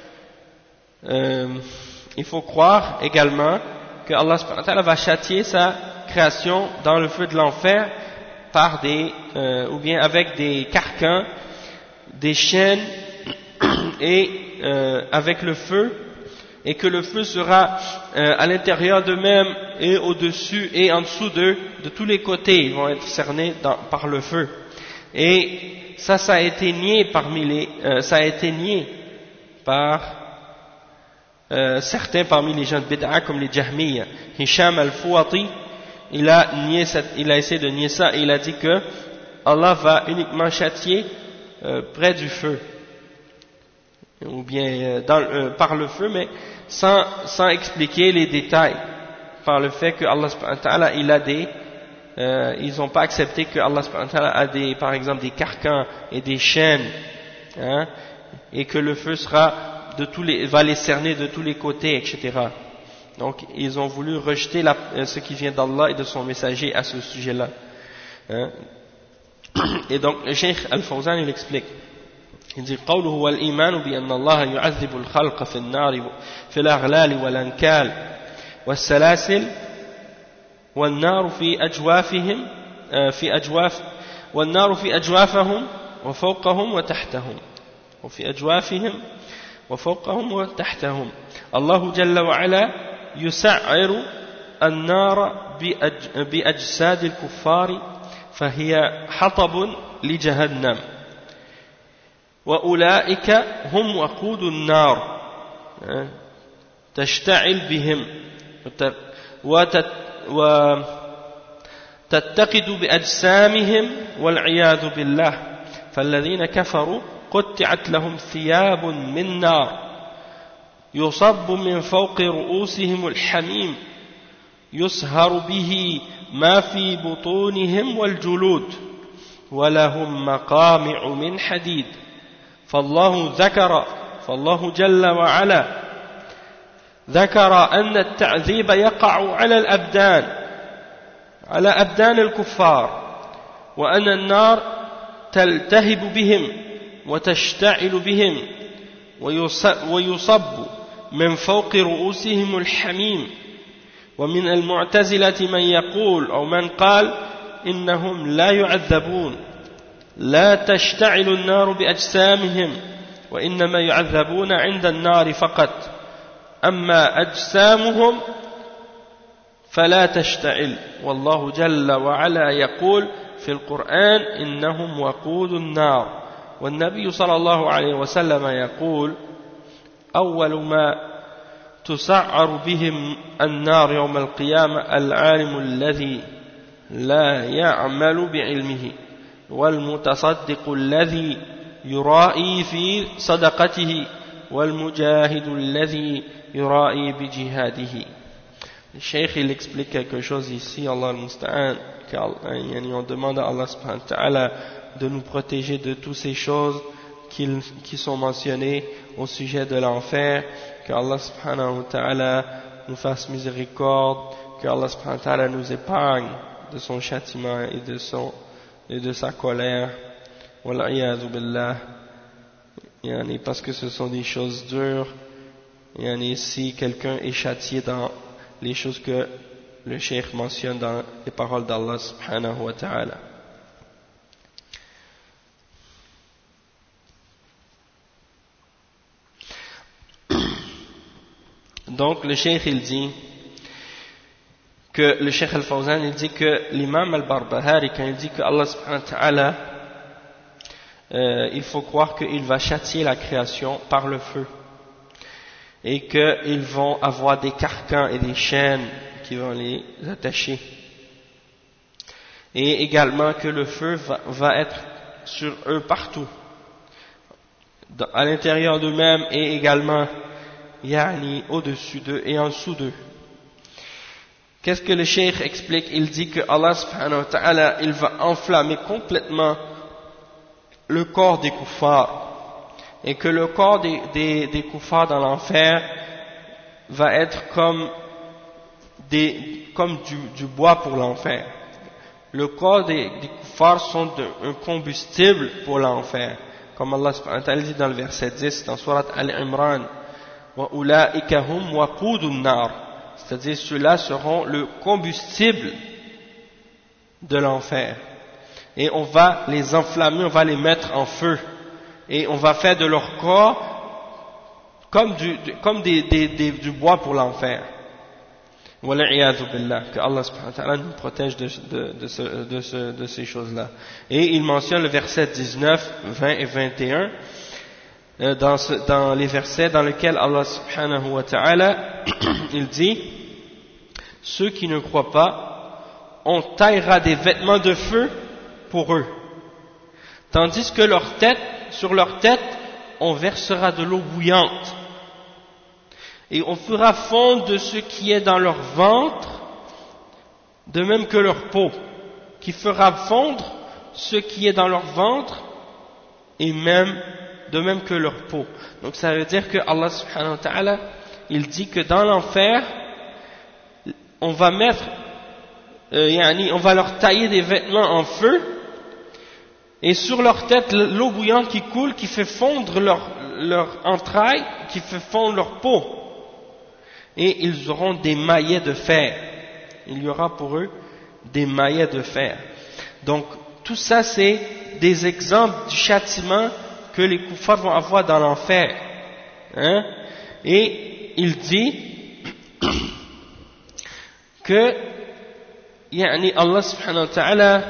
il faut croire également que Allah subhanahu wa ta'ala va châtier sa création dans le feu de l'enfer par ou bien avec des carcans, des chaînes et avec le feu, et que le feu sera à l'intérieur d'eux-mêmes et au-dessus et en dessous d'eux, de tous les côtés, ils vont être cernés par le feu. Et ça a été nié par certains parmi les gens de Bid'a comme les Jahmiyyah. Hisham al-Fuwati, il a essayé de nier ça et il a dit que Allah va uniquement châtier près du feu, ou bien par le feu, mais sans expliquer les détails, par le fait que Allah subhanahu wa ta'ala il a ils n'ont pas accepté que Allah subhanahu wa ta'ala a par exemple des carcans et des chaînes, hein, et que le feu va les cerner de tous les côtés, etc. Donc ils ont voulu rejeter ce qui vient d'Allah et de son messager à ce sujet-là, hein. Et donc le Cheikh Al-Fawzan il explique, il dit قوله والإيمان بأن الله يعذب الخلق في النار في الأغلال والأنكال والسلاسل والنار في أجوافهم وفوقهم وتحتهم الله جل وعلا يسعر النار بأجساد الكفار فهي حطب لجهنم وأولئك هم وقود النار تشتعل بهم وتتقد بأجسامهم والعياذ بالله فالذين كفروا قطعت لهم ثياب من نار يصب من فوق رؤوسهم الحميم يسهر به ما في بطونهم والجلود ولهم مقامع من حديد فالله جل وعلا ذكر أن التعذيب يقع على أبدان الكفار وأن النار تلتهب بهم وتشتعل بهم ويصب من فوق رؤوسهم الحميم ومن المعتزلة من يقول أو من قال إنهم لا يعذبون لا تشتعل النار بأجسامهم وإنما يعذبون عند النار فقط أما أجسامهم فلا تشتعل والله جل وعلا يقول في القرآن إنهم وقود النار والنبي صلى الله عليه وسلم يقول أول ما تسعر بهم النار يوم القيامة العالم الذي لا يعمل بعلمه والمتصدق الذي يرائي في صدقته والمجاهد الذي يرائي بجهاده. Le Cheikh il explique quelque chose ici, Allah al-Musta'an, on demande à Allah subhanahu wa ta'ala de nous protéger de toutes ces choses qui sont mentionnées au sujet de l'enfer, que Allah subhanahu wa ta'ala nous fasse miséricorde, que Allah subhanahu wa ta'ala nous épargne de son châtiment et de sa colère, wal'iyadhu billah, parce que ce sont des choses dures, si quelqu'un est châtié dans les choses que le Cheikh mentionne dans les paroles d'Allah subhanahu wa ta'ala. Donc le Cheikh il dit que le Cheikh Al-Fawzan il dit que l'imam Al-Barbahari quand il dit que Allah subhanahu wa ta'ala il faut croire qu'il va châtier la création par le feu et qu'ils vont avoir des carcans et des chaînes qui vont les attacher. et également que le feu va être sur eux partout, à l'intérieur d'eux-mêmes et également au-dessus d'eux et en dessous d'eux. Qu'est-ce que le cheikh explique? Il dit que Allah subhanahu wa ta'ala, il va enflammer complètement le corps des kuffars, et que le corps des kuffars dans l'enfer va être comme du bois pour l'enfer. Le corps des kuffars sont un combustible pour l'enfer, comme Allah subhanahu wa ta'ala dit dans le verset 10 dans Surat Al-Imran, wa ulaika hum waqudun nar, c'est-à-dire ceux-là seront le combustible de l'enfer, et on va les enflammer, on va les mettre en feu, et on va faire de leur corps comme du bois pour l'enfer. Wal'iyadhu billah, que Allah subhanahu wa ta'ala nous protège de ces choses-là. Et il mentionne le verset 19, 20 et 21 dans les versets dans lesquels Allah subhanahu wa ta'ala il dit: ceux qui ne croient pas, on taillera des vêtements de feu pour eux, tandis que sur leur tête on versera de l'eau bouillante, et on fera fondre de ce qui est dans leur ventre, de même que leur peau, qui fera fondre ce qui est dans leur ventre, et de même que leur peau. Donc ça veut dire que Allah subhanahu wa ta'ala, il dit que dans l'enfer, on va on va leur tailler des vêtements en feu, et sur leur tête l'eau bouillante qui coule, qui fait fondre leur entraille, qui fait fondre leur peau, et ils auront des maillets de fer. Il y aura pour eux des maillets de fer. Donc tout ça c'est des exemples du châtiment que les kuffars vont avoir dans l'enfer, et il dit que Allah subhanahu wa ta'ala,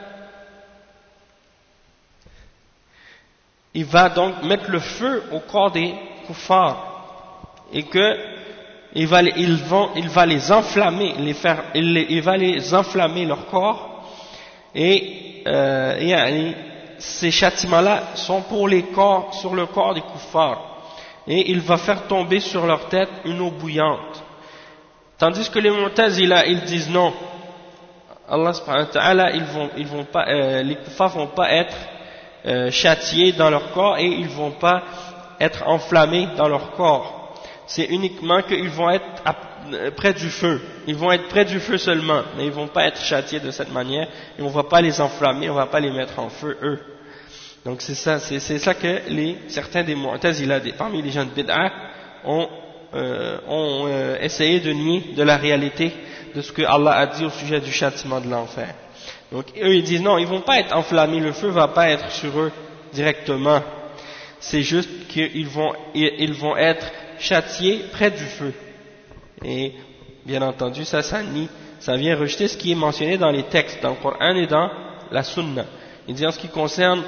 il va donc mettre le feu au corps des kuffars, et que il va les enflammer, il va les enflammer leur corps, et ces châtiments-là sont sur le corps des kuffars, et il va faire tomber sur leur tête une eau bouillante. Tandis que les Mu'tazila, ils disent non, Allah subhanahu wa ta'ala, les kuffars vont pas être châtiés dans leur corps, et ils vont pas être enflammés dans leur corps. C'est uniquement qu'ils vont être près du feu. Ils vont être près du feu seulement, mais ils vont pas être châtiés de cette manière, et on va pas les enflammer, on va pas les mettre en feu eux. Donc c'est ça que certains des Mu'tazila, parmi les gens de Bid'ah, ont essayé de nier de la réalité de ce que Allah a dit au sujet du châtiment de l'enfer. Donc eux ils disent non, ils vont pas être enflammés, le feu va pas être sur eux directement. C'est juste qu'ils vont être châtiés près du feu. Et bien entendu ça nie, ça vient rejeter ce qui est mentionné dans les textes, dans le Coran et dans la Sunna. Il dit en ce qui concerne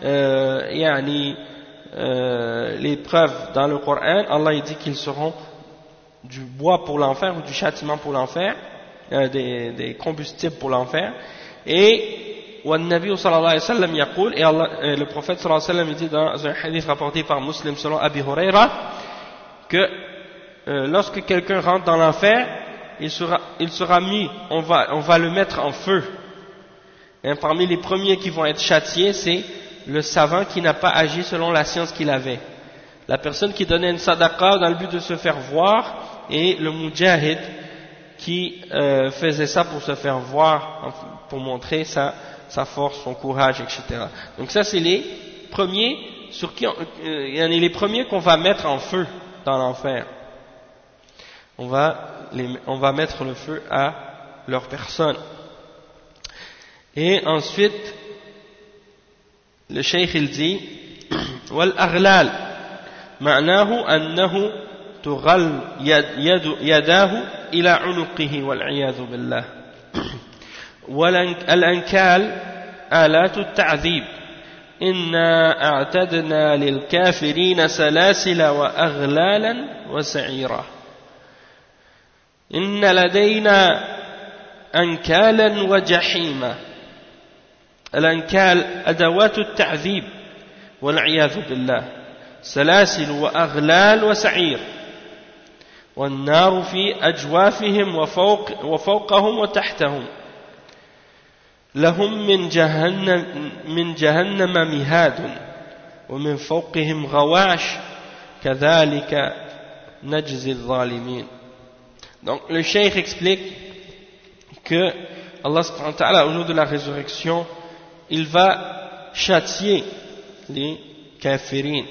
les preuves dans le Coran, Allah il dit qu'ils seront du bois pour l'enfer ou du châtiment pour l'enfer, des combustibles pour l'enfer. Et والنبي صلى الله عليه وسلم يقول, et le prophète صلى الله عليه وسلم dit dans un hadith rapporté par Muslim selon Abi Huraira, que lorsque quelqu'un rentre dans l'enfer, il sera mis, on va le mettre en feu. Et parmi les premiers qui vont être châtiés, c'est le savant qui n'a pas agi selon la science qu'il avait, la personne qui donnait une sadaqa dans le but de se faire voir, et le mujahid qui faisait ça pour se faire voir, pour montrer sa force, son courage, etc. Donc ça c'est les premiers les premiers qu'on va mettre en feu dans l'enfer. On va mettre le feu à leur personne. Et ensuite le cheikh il dit wal aghlal ma'nahu annahu tughal yadahu ila unuqihi wal iyadhu billah. والأنكال آلات التعذيب إنا أعتدنا للكافرين سلاسل وأغلالا وسعيرا إن لدينا أنكالا وجحيما الأنكال أدوات التعذيب والعياذ بالله سلاسل وأغلال وسعير والنار في أجوافهم وفوقهم وتحتهم لهم من جهنم مهاد ومن فوقهم غواش كذلك نجزي الظالمين. Donc le cheikh explique que Allah subhanahu wa ta'ala au jour de la résurrection il va châtier les kafirines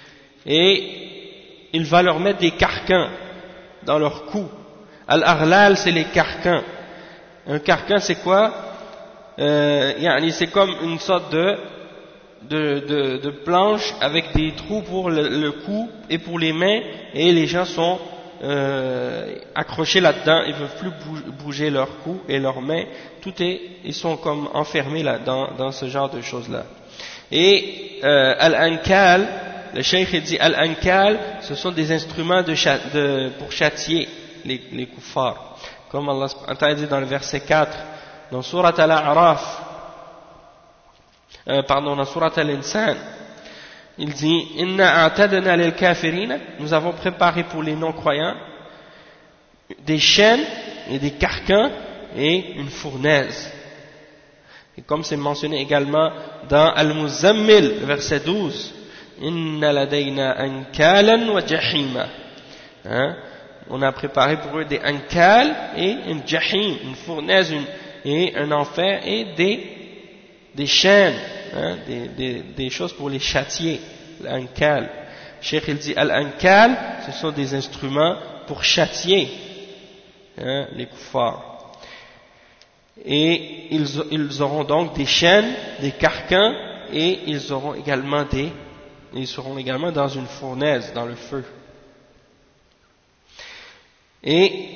et il va leur mettre des carcans dans leur cou. Al-aghlal c'est les carcans. Un carcan c'est quoi? C'est comme une sorte de planche avec des trous pour le cou et pour les mains, et les gens sont accrochés là-dedans, ils ne peuvent plus bouger leur cou et leurs mains, ils sont comme enfermés là dans ce genre de choses là. Et al-ankal, le cheikh dit al-ankal, ce sont des instruments pour châtier les kuffars, comme Allah dit dans le verset 4 dans Surat Al-A'raf, dans Surat Al-Insan, il dit Inna a'tadna lil kafirina, nous avons préparé pour les non-croyants des chaînes et des carcans et une fournaise. Et comme c'est mentionné également dans Al-Muzammil, verset 12, Inna ladayna ankalan wa jahima. On a préparé pour eux des ankal et une jahim, une fournaise, et un enfer et des chaînes, des choses pour les châtier, l'ankal. Cheikh il dit al-ankal, ce sont des instruments pour châtier les kuffars. Et ils auront donc des chaînes, des carcans, et ils seront également dans une fournaise, dans le feu. Et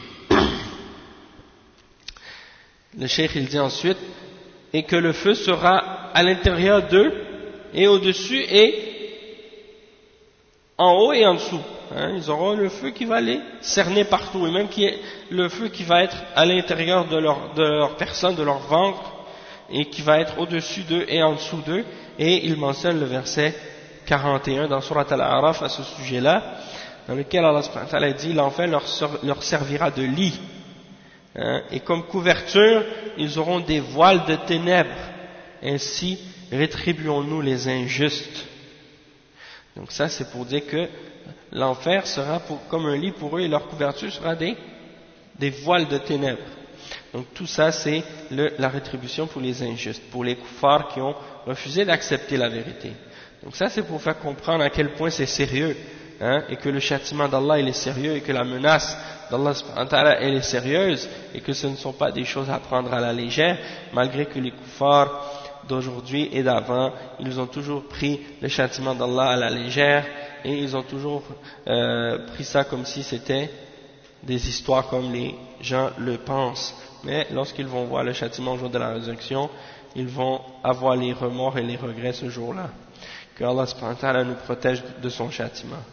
le cheikh il dit ensuite, et que le feu sera à l'intérieur d'eux, et au-dessus, et en haut et en dessous. Ils auront le feu qui va les cerner partout, et même le feu qui va être à l'intérieur de leur personne, de leur ventre, et qui va être au-dessus d'eux et en dessous d'eux. Et il mentionne le verset 41 dans Surat Al-A'raf à ce sujet-là, dans lequel Allah subhanahu wa ta'ala dit, l'enfer leur servira de lit. Et comme couverture, ils auront des voiles de ténèbres. Ainsi rétribuons-nous les injustes. Donc ça, c'est pour dire que l'enfer sera comme un lit pour eux, et leur couverture sera des voiles de ténèbres. Donc tout ça, c'est la rétribution pour les injustes, pour les kuffars qui ont refusé d'accepter la vérité. Donc ça, c'est pour faire comprendre à quel point c'est sérieux, et que le châtiment d'Allah il est sérieux, et que la menace d'Allah subhanahu wa ta'ala elle est sérieuse, et que ce ne sont pas des choses à prendre à la légère, malgré que les kuffars d'aujourd'hui et d'avant, ils ont toujours pris le châtiment d'Allah à la légère, et ils ont toujours pris ça comme si c'était des histoires comme les gens le pensent. Mais lorsqu'ils vont voir le châtiment au jour de la résurrection, ils vont avoir les remords et les regrets ce jour-là. Que Allah subhanahu wa ta'ala nous protège de son châtiment.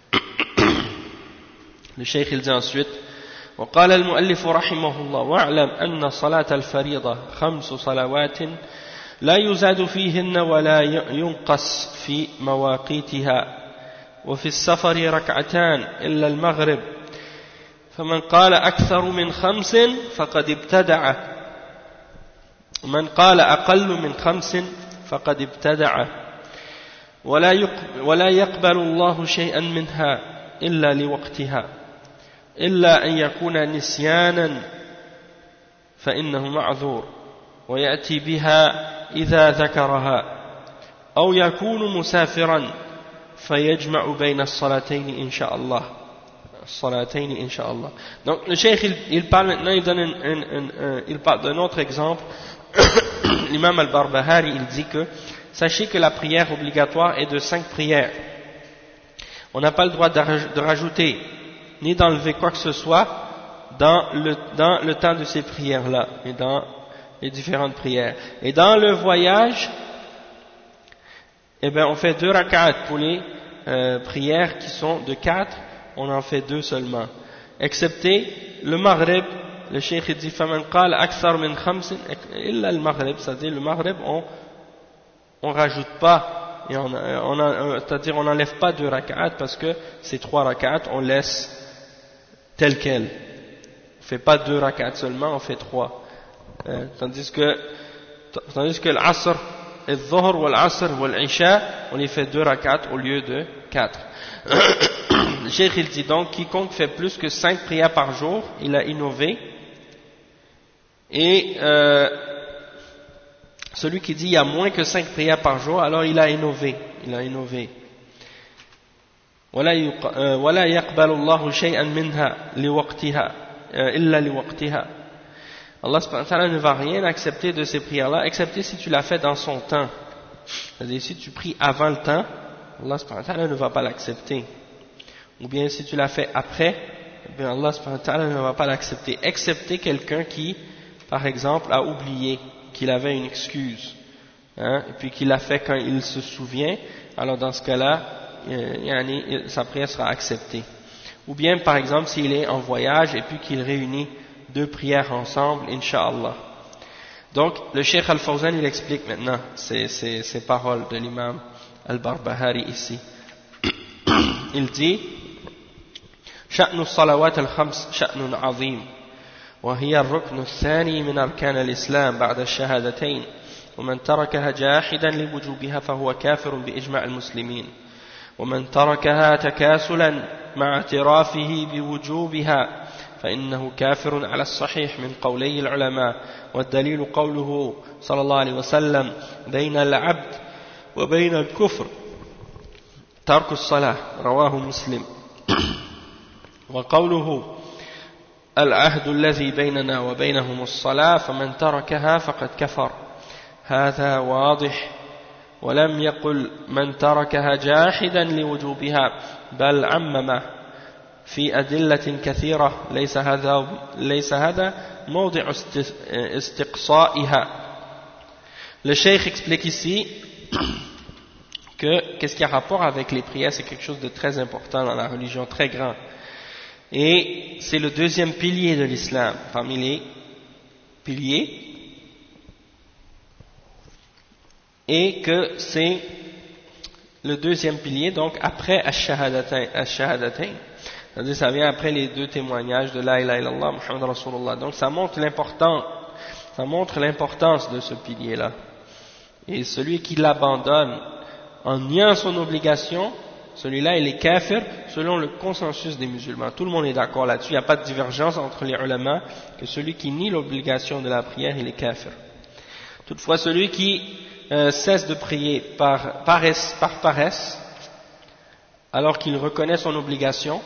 Le cheikh il dit ensuite, وقال المؤلف رحمه الله واعلم أن صلاة الفريضة 5 صلوات لا يزاد فيهن ولا ينقص في مواقيتها وفي السفر ركعتان إلا المغرب فمن قال أكثر من 5 فقد ابتدع ومن قال أقل من 5 فقد ابتدع ولا يقبل الله شيئا منها إلا لوقتها إلا أن يكون نسيانا فإنه معذور ويأتي بها إذا ذكرها أو يكون مسافرا فيجمع بين الصلاتين إن شاء الله. Donc le cheikh il parle maintenant, il parle d'un autre exemple. L'imam al-Barbahari il dit que sachez que la prière obligatoire est de 5 prières. On n'a pas le droit de rajouter ni d'enlever quoi que ce soit dans le temps de ces prières-là et dans les différentes prières. Et dans le voyage, on fait 2 rak'at pour les prières qui sont de 4, on en fait 2 seulement. Excepté le Maghrib le cheikh dit فَمَنْ قَالَ أَكْثَرْ مِنْ خَمْسٍ إِلَّا الْمَغْرِبِ, c'est-à-dire le maghrib on rajoute pas, et c'est-à-dire on n'enlève pas 2 rak'at parce que ces 3 rak'at on laisse tel quel. On fait pas 2 rak'at seulement, on fait 3. Tandis que l'asr, le dhuhr ou l'asr ou l'isha, on les fait 2 rak'at au lieu de 4. Le cheikh il dit donc, quiconque fait plus que 5 prières par jour, il a innové. Et celui qui dit il y a moins que 5 prières par jour, alors il a innové. ولا يقبل الله شيئا منها لوقتها إلا لوقتها. Allah subhanahu wa ta'ala ne va rien accepter de ces prières-là, excepté si tu l'as fait dans son temps. C'est-à-dire si tu pries avant le temps, Allah subhanahu wa ta'ala ne va pas l'accepter. Ou bien si tu l'as fait après, eh bien Allah subhanahu wa ta'ala ne va pas l'accepter, excepté quelqu'un qui, par exemple, a oublié qu'il avait une excuse, et puis qu'il l'a fait quand il se souvient, alors dans ce cas-là, sa prière sera acceptée. Ou bien, par exemple, s'il est en voyage et puis qu'il réunit 2 prières ensemble, Inch'Allah. Donc, le Cheikh Al-Fawzan, il explique maintenant ces paroles de l'imam Al-Barbahari ici. Il dit شأن الصلوات الخمس شأن عظيم وهي الركن الثاني من أركان الإسلام بعد الشهادتين ومن تركها جاحدا لوجوبها فهو كافر بإجماع المسلمين ومن تركها تكاسلا مع اعترافه بوجوبها فإنه كافر على الصحيح من قولي العلماء والدليل قوله صلى الله عليه وسلم بين العبد وبين الكفر ترك الصلاة رواه مسلم وقوله العهد الذي بيننا وبينهم الصلاة فمن تركها فقد كفر هذا واضح ولم يقل من تركها جاحدا لوجوبها بل عممه في أدلة كثيرة ليس هذا موضع استقصائها. Le cheikh explique ici que qu'est-ce qui a rapport avec les prières, c'est quelque chose de très important dans la religion, très grand. Et c'est le 2e pilier de l'islam, parmi les piliers, et que c'est le 2e pilier, donc après Ash-Shahadatain, c'est-à-dire ça vient après les 2 témoignages de La ilaha illallah Muhammad Rasulullah. Donc ça montre l'importance de ce pilier-là. Et celui qui l'abandonne en niant son obligation, celui-là il est kafir selon le consensus des musulmans. Tout le monde est d'accord là-dessus, il n'y a pas de divergence entre les ulama que celui qui nie l'obligation de la prière il est kafir. Toutefois celui qui cesse de prier par paresse, alors qu'il reconnaît son obligation,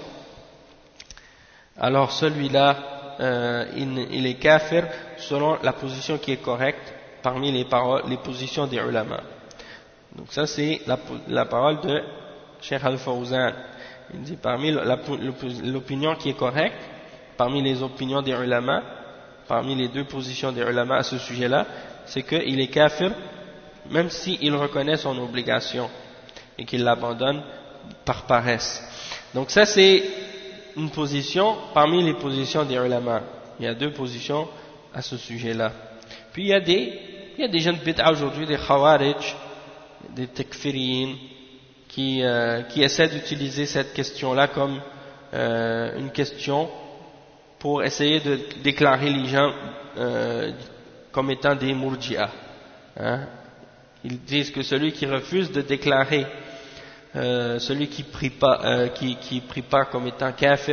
alors celui-là il est kafir selon la position qui est correcte parmi les positions des ulama. Donc ça c'est la parole de Cheikh Al-Fawzan. Il dit parmi l'opinion qui est correcte, parmi les opinions des ulama, parmi les 2 positions des ulama à ce sujet-là, c'est qu'il est kafir même s'il reconnaît son obligation et qu'il l'abandonne par paresse. Donc ça c'est une position parmi les positions des ulama. Il y a 2 positions à ce sujet-là. Puis il y a des jeunes bid'a aujourd'hui, des khawarij, des takfiriyin, qui essaient d'utiliser cette question-là comme une question pour essayer de déclarer les gens comme étant des murji'a. Ils disent que celui qui refuse de déclarer celui qui prie pas comme étant kafir,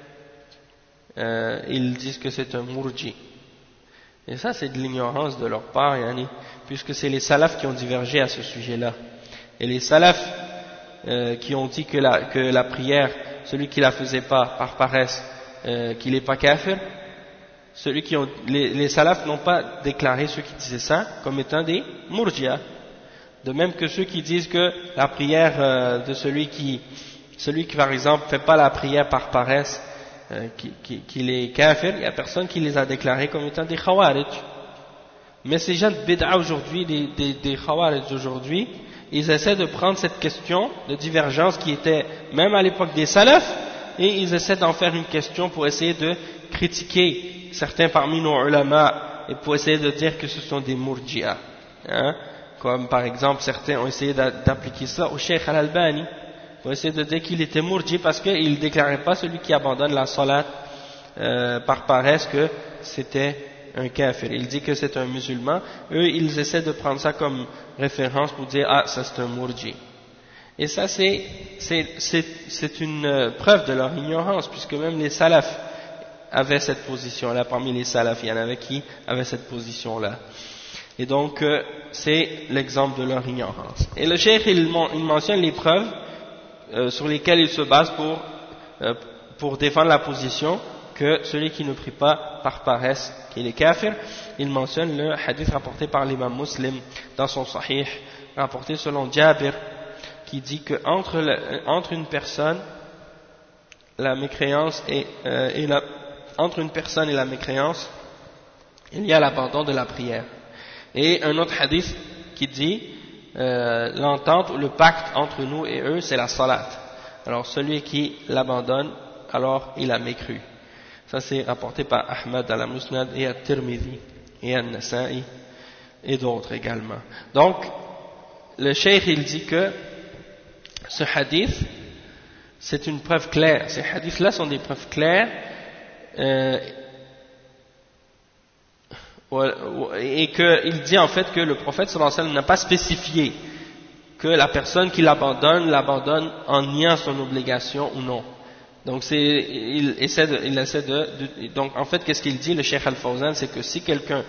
ils disent que c'est un murji. Et ça c'est de l'ignorance de leur part, puisque c'est les salafs qui ont divergé à ce sujet-là. Et les salafs qui ont dit que la prière, celui qui la faisait pas par paresse, qu'il n'est pas kafir, les salafs n'ont pas déclaré ceux qui disaient ça comme étant des murji'a. De même que ceux qui disent que la prière de celui qui par exemple fait pas la prière par paresse, qu'il est kafir, il n'y a personne qui les a déclarés comme étant des khawarij. Mais ces gens de bid'a aujourd'hui, des khawarij aujourd'hui, ils essaient de prendre cette question de divergence qui était même à l'époque des salafs, et ils essaient d'en faire une question pour essayer de critiquer certains parmi nos ulama et pour essayer de dire que ce sont des murji'a, hein, comme par exemple certains ont essayé d'appliquer ça au Cheikh Al-Albani pour essayer de dire qu'il était murji parce qu'il ne déclarait pas celui qui abandonne la salat par paresse que c'était un kafir. Il dit que c'est un musulman. Eux, ils essaient de prendre ça comme référence pour dire ah, ça c'est un murji. Et ça c'est une preuve de leur ignorance, puisque même les salafs avaient cette position-là. Parmi les salafs, il y en avait qui avaient cette position-là. Et donc c'est l'exemple de leur ignorance. Et le cheikh il mentionne les preuves sur lesquelles il se base pour défendre la position que celui qui ne prie pas par paresse, qu'il est kafir. Il mentionne le hadith rapporté par l'imam Muslim dans son sahih, rapporté selon Jabir, qui dit que entre une personne la mécréance entre une personne et la mécréance, il y a l'abandon de la prière. Et un autre hadith qui dit l'entente ou le pacte entre nous et eux, c'est la salat. Alors celui qui l'abandonne, alors il a mécru. Ça c'est rapporté par Ahmad al-Musnad et At-Tirmidhi et An-Nasa'i et d'autres également. Donc le cheikh il dit que ce hadith c'est une preuve claire. Ces hadiths là sont des preuves claires et qu'il dit en fait que le prophète sallallahu alayhi wa sallam n'a pas spécifié que la personne qui l'abandonne en niant son obligation ou non. Donc donc en fait qu'est-ce qu'il dit le Cheikh Al-Fawzan, c'est que si quelqu'un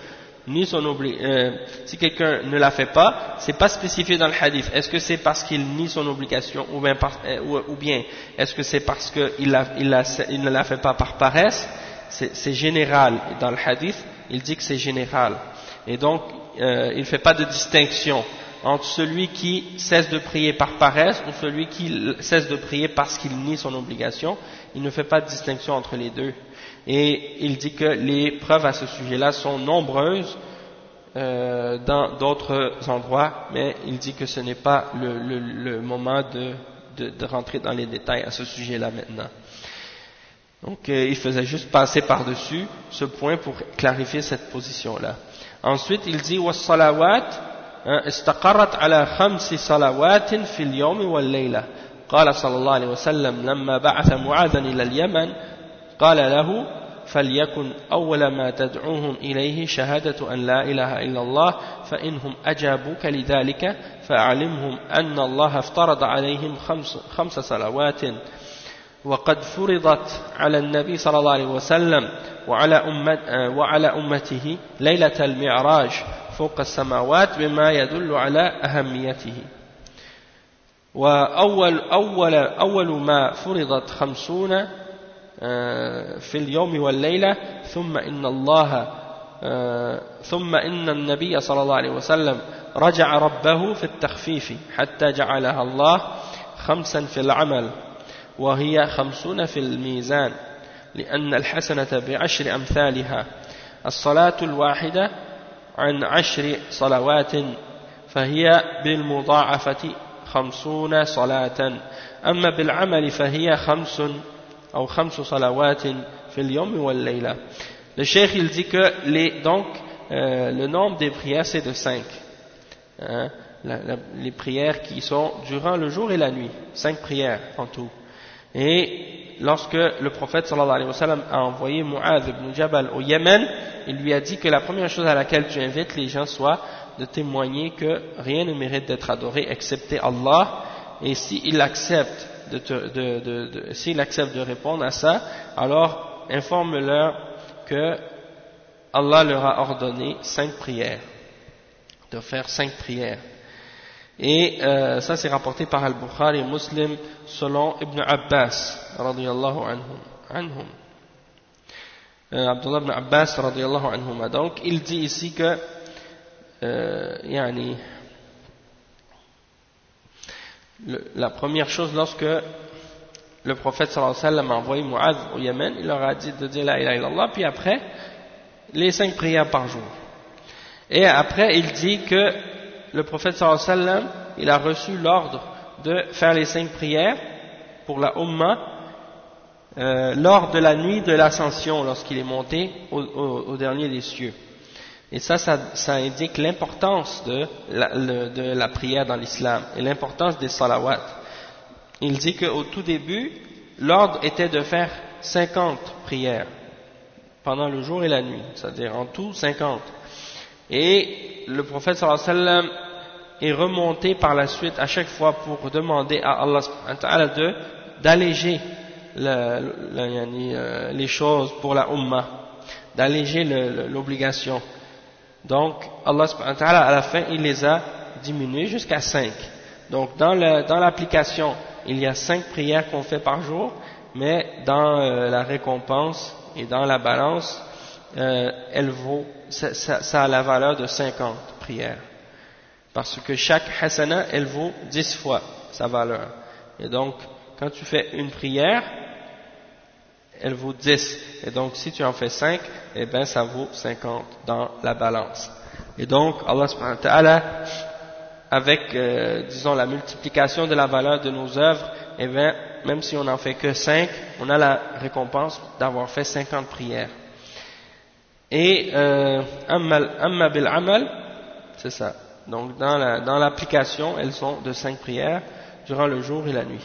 si quelqu'un ne la fait pas, c'est pas spécifié dans le hadith. Est-ce que c'est parce qu'il nie son obligation ou bien est-ce que c'est parce qu'il ne la fait pas par paresse? C'est général. Dans le hadith, il dit que c'est général. Et donc, il ne fait pas de distinction entre celui qui cesse de prier par paresse ou celui qui cesse de prier parce qu'il nie son obligation. Il ne fait pas de distinction entre les deux. Et il dit que les preuves à ce sujet-là sont nombreuses dans d'autres endroits, mais il dit que ce n'est pas le moment de rentrer dans les détails à ce sujet-là maintenant. Donc il faisait juste passer par-dessus ce point pour clarifier cette position-là. Ensuite il dit وَالصَّلَوَاتِ استقرت على 5 صلوات في اليوم والليلة قال صلى الله عليه وسلم لما بعث معاذا إلى اليمن قال له فليكن أول ما تدعوهم إليه شهادة أن لا إله إلا الله فإنهم أجابوك لذلك فأعلمهم أن الله افترض عليهم 5 صلوات وقد فرضت على النبي صلى الله عليه وسلم وعلى أمته ليلة المعراج فوق السماوات بما يدل على أهميته وأول ما فرضت 50 في اليوم والليلة ثم إن النبي صلى الله عليه وسلم رجع ربه في التخفيف حتى جعلها الله 5 في العمل وهي 50 في الميزان لأن الحسنة ب10 أمثالها الصلاة الواحدة عن 10 صلوات فهي بالمضاعفة 50 صلاة أما بالعمل فهي 5 صلوات في اليوم والليلة. Le cheikh il dit que le nombre des prières c'est de 5, les prières qui sont durant le jour et la nuit, 5 prières en tout. Et lorsque le prophète sallallahu alayhi wa sallam a envoyé Mu'adh ibn Jabal au Yémen, il lui a dit que la première chose à laquelle tu invites les gens soit de témoigner que rien ne mérite d'être adoré excepté Allah, et s'il accepte s'il accepte de répondre à ça, alors informe-leur que Allah leur a ordonné 5 prières, de faire 5 prières. Et ça c'est rapporté par Al-Bukhari et Muslim selon Ibn Abbas radiyallahu anhum. Abdullah ibn Abbas radiyallahu anhum. Donc il dit ici que la première chose, lorsque le prophète sallallahu alayhi wa sallam a envoyé Mu'adh au Yémen, il leur a dit de dire la ilaha illallah, puis après les 5 prières par jour. Et après il dit que le prophète sallallahu alayhi wa sallam, il a reçu l'ordre de faire les 5 prières pour la Ummah lors de la nuit de l'ascension, lorsqu'il est monté au dernier des cieux. Et ça indique l'importance de la prière dans l'islam et l'importance des salawats. Il dit qu'au tout début, l'ordre était de faire 50 prières pendant le jour et la nuit, c'est-à-dire en tout 50. Et le prophète sallallahu alayhi wa sallam est remonté par la suite à chaque fois pour demander à Allah subhanahu wa ta'ala d'alléger les choses pour la ummah, d'alléger l'obligation. Donc Allah subhanahu wa ta'ala à la fin il les a diminués jusqu'à 5. Donc dans l'application il y a 5 prières qu'on fait par jour, mais dans la récompense et dans la balance ça a la valeur de 50 prières, parce que chaque hasana elle vaut 10 fois sa valeur. Et donc quand tu fais une prière elle vaut 10, et donc si tu en fais 5, eh ben ça vaut 50 dans la balance. Et donc Allah subhanahu wa ta'ala, avec disons la multiplication de la valeur de nos œuvres, eh ben même si on n'en fait que 5, on a la récompense d'avoir fait 50 prières. Et amma bil amal, c'est ça. Donc dans l'application, elles sont de 5 prières durant le jour et la nuit.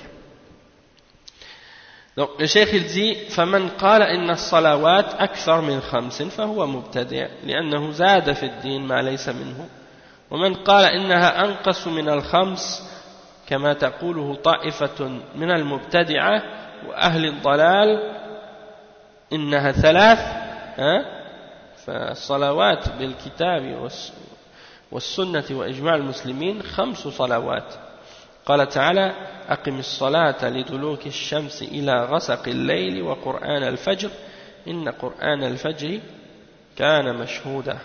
Donc le cheikh il dit فمن قال إن الصلوات أكثر من 5 فهو مبتدع لأنه زاد في الدين ما ليس منه ومن قال إنها أنقص من 5 كما تقوله طائفة من المبتدعة وأهل الضلال إنها 3 فالصلوات بالكتاب والسنة وإجماع المسلمين 5 صلوات. قال تعالى أقم الصلاة لدلوك الشمس إلى غسق الليل وقرآن الفجر إن قرآن الفجر كان مشهودا.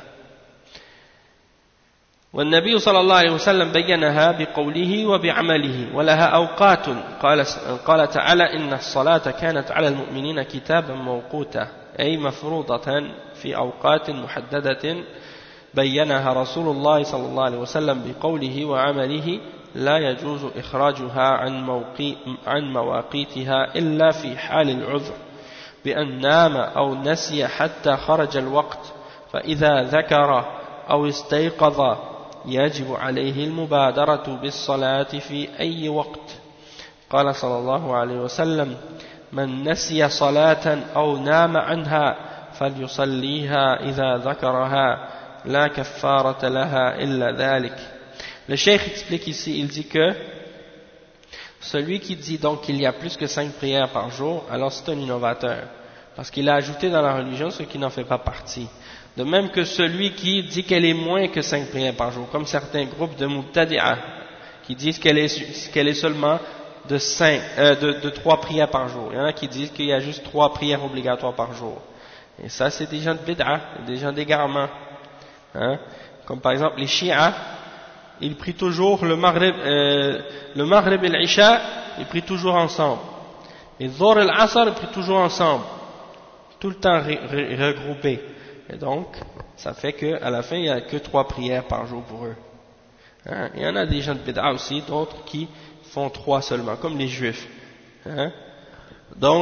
والنبي صلى الله عليه وسلم بينها بقوله وبعمله ولها أوقات قال تعالى إن الصلاة كانت على المؤمنين كتابا موقوتا أي مفروضة في أوقات محددة بينها رسول الله صلى الله عليه وسلم بقوله وعمله لا يجوز إخراجها عن مواقيتها إلا في حال العذر بأن نام أو نسي حتى خرج الوقت فإذا ذكر أو استيقظ يجب عليه المبادرة بالصلاة في أي وقت. قال صلى الله عليه وسلم من نسي صلاة أو نام عنها فليصليها إذا ذكرها لا كفارة لها إلا ذلك. Le cheikh explique ici, il dit que celui qui dit donc qu'il y a plus que 5 prières par jour, alors c'est un innovateur, parce qu'il a ajouté dans la religion ce qui n'en fait pas partie. De même que celui qui dit qu'elle est moins que 5 prières par jour, comme certains groupes de Mubtadi'a, qui disent qu'elle est seulement de 3 prières par jour. Il y en a qui disent qu'il y a juste 3 prières obligatoires par jour. Et ça c'est des gens de bid'a, des gens d'égarement. Comme par exemple les Shi'a, ils prient toujours le Maghrib et l'Isha, ils prient toujours ensemble. Et Dhuhr et l'Asr, ils prient toujours ensemble. Tout le temps regroupés. Et donc, ça fait qu'à la fin, il n'y a que 3 prières par jour pour eux. Il y en a des gens de bid'a aussi, d'autres qui font 3 seulement, comme les Juifs. Donc,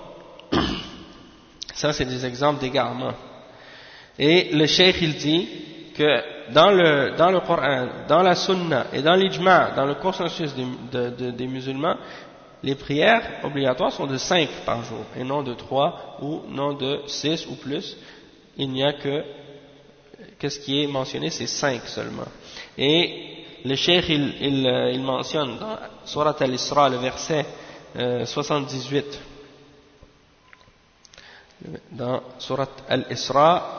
ça c'est des exemples d'égarement. Et le cheikh il dit que dans le Coran, dans la Sunna et dans l'Ijma', dans le consensus des musulmans, les prières obligatoires sont de 5 par jour et non de 3 ou non de 6 ou plus. Il n'y a que ce qui est mentionné, c'est 5 seulement. Et le cheikh il mentionne dans Surat al-Isra, le verset 78, dans Surat al-Isra,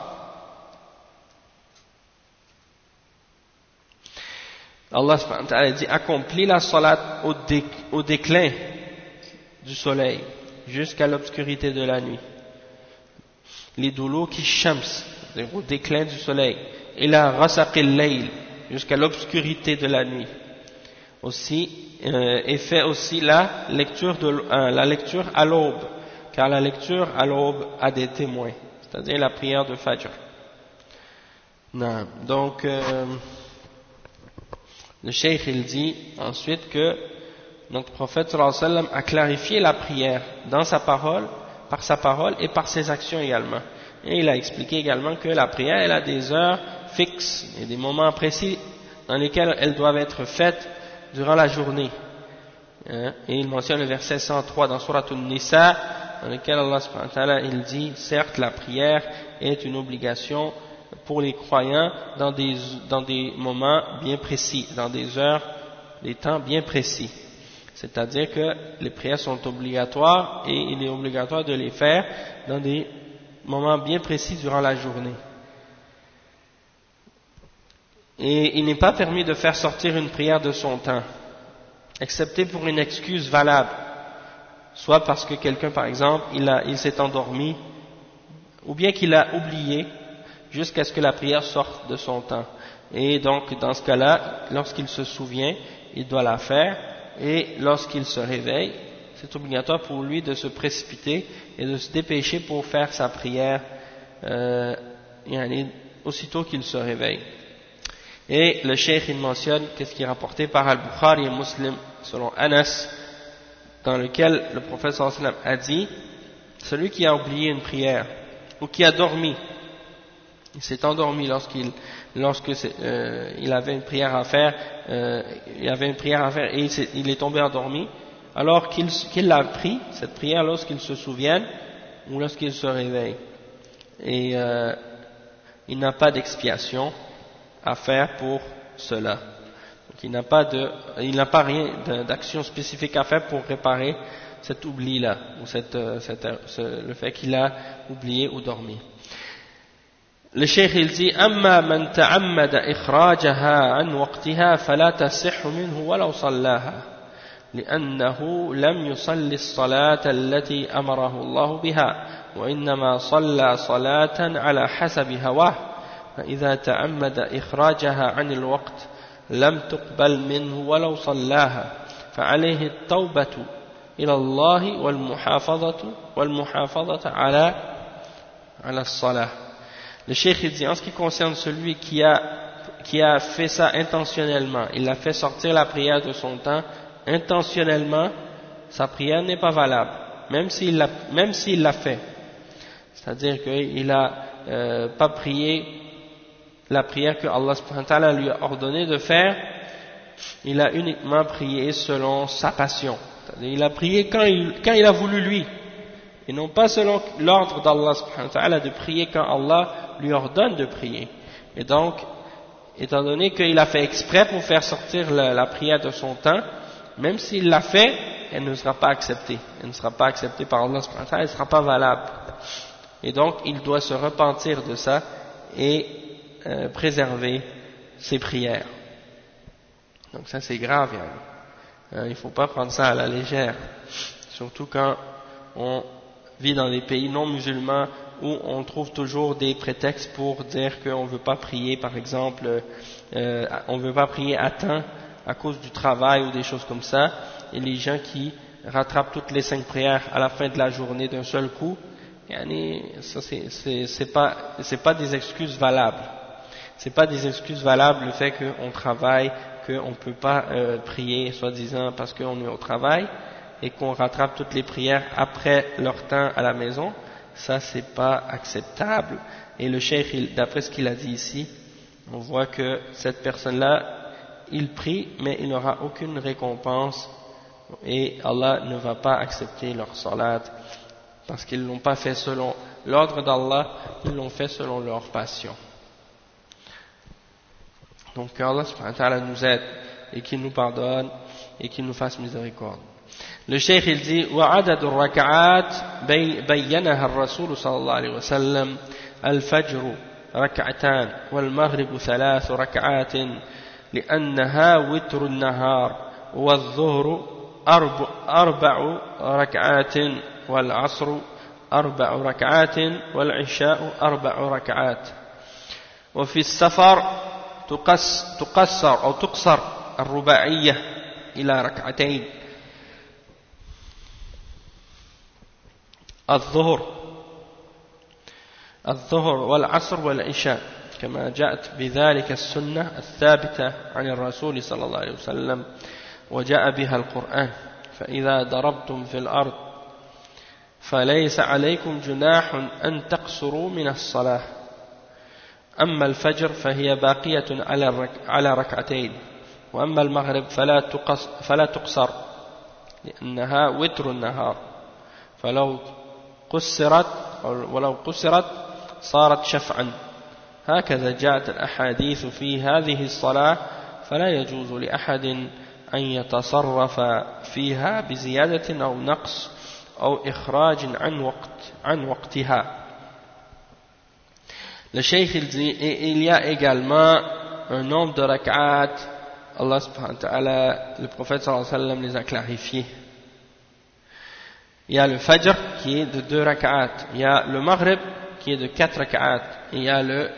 Allah subhanahu wa ta'ala dit accomplis la salat au déclin du soleil jusqu'à l'obscurité de la nuit. Les duluki shams, au déclin du soleil, et la rasaqil layl, jusqu'à l'obscurité de la nuit. Aussi, et fait aussi la lecture à l'aube, car la lecture à l'aube a des témoins, c'est-à-dire la prière de Fajr. Non. Donc, le cheikh il dit ensuite que notre prophète sallallahu alayhi wa sallam a clarifié la prière dans sa parole, par sa parole et par ses actions également. Et il a expliqué également que la prière, elle a des heures fixes et des moments précis dans lesquels elles doivent être faites durant la journée. Et il mentionne le verset 103 dans Surat An-Nisa, dans lequel Allah subhanahu wa ta'ala, il dit, certes la prière est une obligation pour les croyants dans des moments bien précis, dans des heures, des temps bien précis. C'est-à-dire que les prières sont obligatoires et il est obligatoire de les faire dans des moments bien précis durant la journée. Et il n'est pas permis de faire sortir une prière de son temps, excepté pour une excuse valable, soit parce que quelqu'un, par exemple, il s'est endormi, ou bien qu'il a oublié jusqu'à ce que la prière sorte de son temps. Et donc, dans ce cas-là, lorsqu'il se souvient, il doit la faire, et lorsqu'il se réveille, c'est obligatoire pour lui de se précipiter et de se dépêcher pour faire sa prière aussitôt qu'il se réveille. Et le cheikh il mentionne qu'est-ce qui est rapporté par Al-Bukhari et Muslim selon Anas, dans lequel le prophète sallallahu alayhi wa sallam a dit, celui qui a oublié une prière ou qui a dormi, il s'est endormi lorsqu'il avait une prière à faire, et il est tombé endormi, alors qu'il l'a pris, cette prière, lorsqu'il se souvienne ou lorsqu'il se réveille. Et il n'a pas d'expiation à faire pour cela. Donc il n'a pas rien d'action spécifique à faire pour réparer cet oubli-là, ou le fait qu'il a oublié ou dormi. Le cheikh il dit أما من تعمد إخراجها عن وقتها فلا تصح منه ولو صلاها لأنه لم يصلي الصلاة التي أمره الله بها وإنما صلى صلاة على حسب هواه فإذا تعمد إخراجها عن الوقت لم تقبل منه ولو صلاها فعليه التوبة إلى الله والمحافظة على الصلاة. Le cheikh dit, en ce qui concerne celui qui a fait ça intentionnellement, il a fait sortir la prière de son temps intentionnellement, sa prière n'est pas valable, même s'il l'a fait. C'est-à-dire qu'il n'a pas prié la prière que Allah subhanahu wa ta'ala lui a ordonné de faire, il a uniquement prié selon sa passion. C'est-à-dire il a prié quand il a voulu lui, et non pas selon l'ordre d'Allah subhanahu wa ta'ala de prier quand Allah lui ordonne de prier. Et donc, étant donné qu'il a fait exprès pour faire sortir la prière de son temps, même s'il l'a fait, elle ne sera pas acceptée. Elle ne sera pas acceptée par Allah subhanahu wa ta'ala, elle ne sera pas valable. Et donc, il doit se repentir de ça et préserver ses prières. Donc ça c'est grave, il ne faut pas prendre ça à la légère, surtout quand on vit dans des pays non musulmans où on trouve toujours des prétextes pour dire qu'on ne veut pas prier, par exemple, on ne veut pas prier à temps à cause du travail ou des choses comme ça, et les gens qui rattrapent toutes les 5 prières à la fin de la journée d'un seul coup, ça c'est pas des excuses valables. C'est pas des excuses valables le fait qu'on travaille, qu'on ne peut pas prier, soi-disant parce qu'on est au travail, et qu'on rattrape toutes les prières après leur temps à la maison. Ça c'est pas acceptable. Et le cheikh, d'après ce qu'il a dit ici, on voit que cette personne-là, il prie, mais il n'aura aucune récompense, et Allah ne va pas accepter leur salat, parce qu'ils ne l'ont pas fait selon l'ordre d'Allah, ils l'ont fait selon leur passion. Donc que Allah subhanahu wa ta'ala nous aide et qu'il nous pardonne et qu'il nous fasse miséricorde. Le cheikh il dit وعدد الركعات بينها الرسول صلى الله عليه وسلم الفجر ركعتان والمغرب 3 ركعات لأنها وتر النهار والظهر 4 ركعات والعصر 4 ركعات والعشاء 4 ركعات وفي السفر تقصر أو تقصر الرباعية إلى 2 الظهر والعصر والعشاء كما جاءت بذلك السنة الثابتة عن الرسول صلى الله عليه وسلم وجاء بها القرآن فإذا ضربتم في الأرض فليس عليكم جناح أن تقصروا من الصلاة أما الفجر فهي باقية على ركعتين وأما المغرب فلا تقصر لأنها وتر النهار ولو قصرت صارت شفعا هكذا جاءت الأحاديث في هذه الصلاة فلا يجوز لأحد أن يتصرف فيها بزيادة أو نقص أو إخراج عن وقتها. Le Cheikh il dit, et il y a également un nombre de rak'at, Allah subhanahu wa ta'ala, le prophète sallallahu alayhi wa sallam les a clarifiés. Il y a le Fajr qui est de 2 rak'at, il y a le Maghrib qui est de 4 rak'at, et il y a le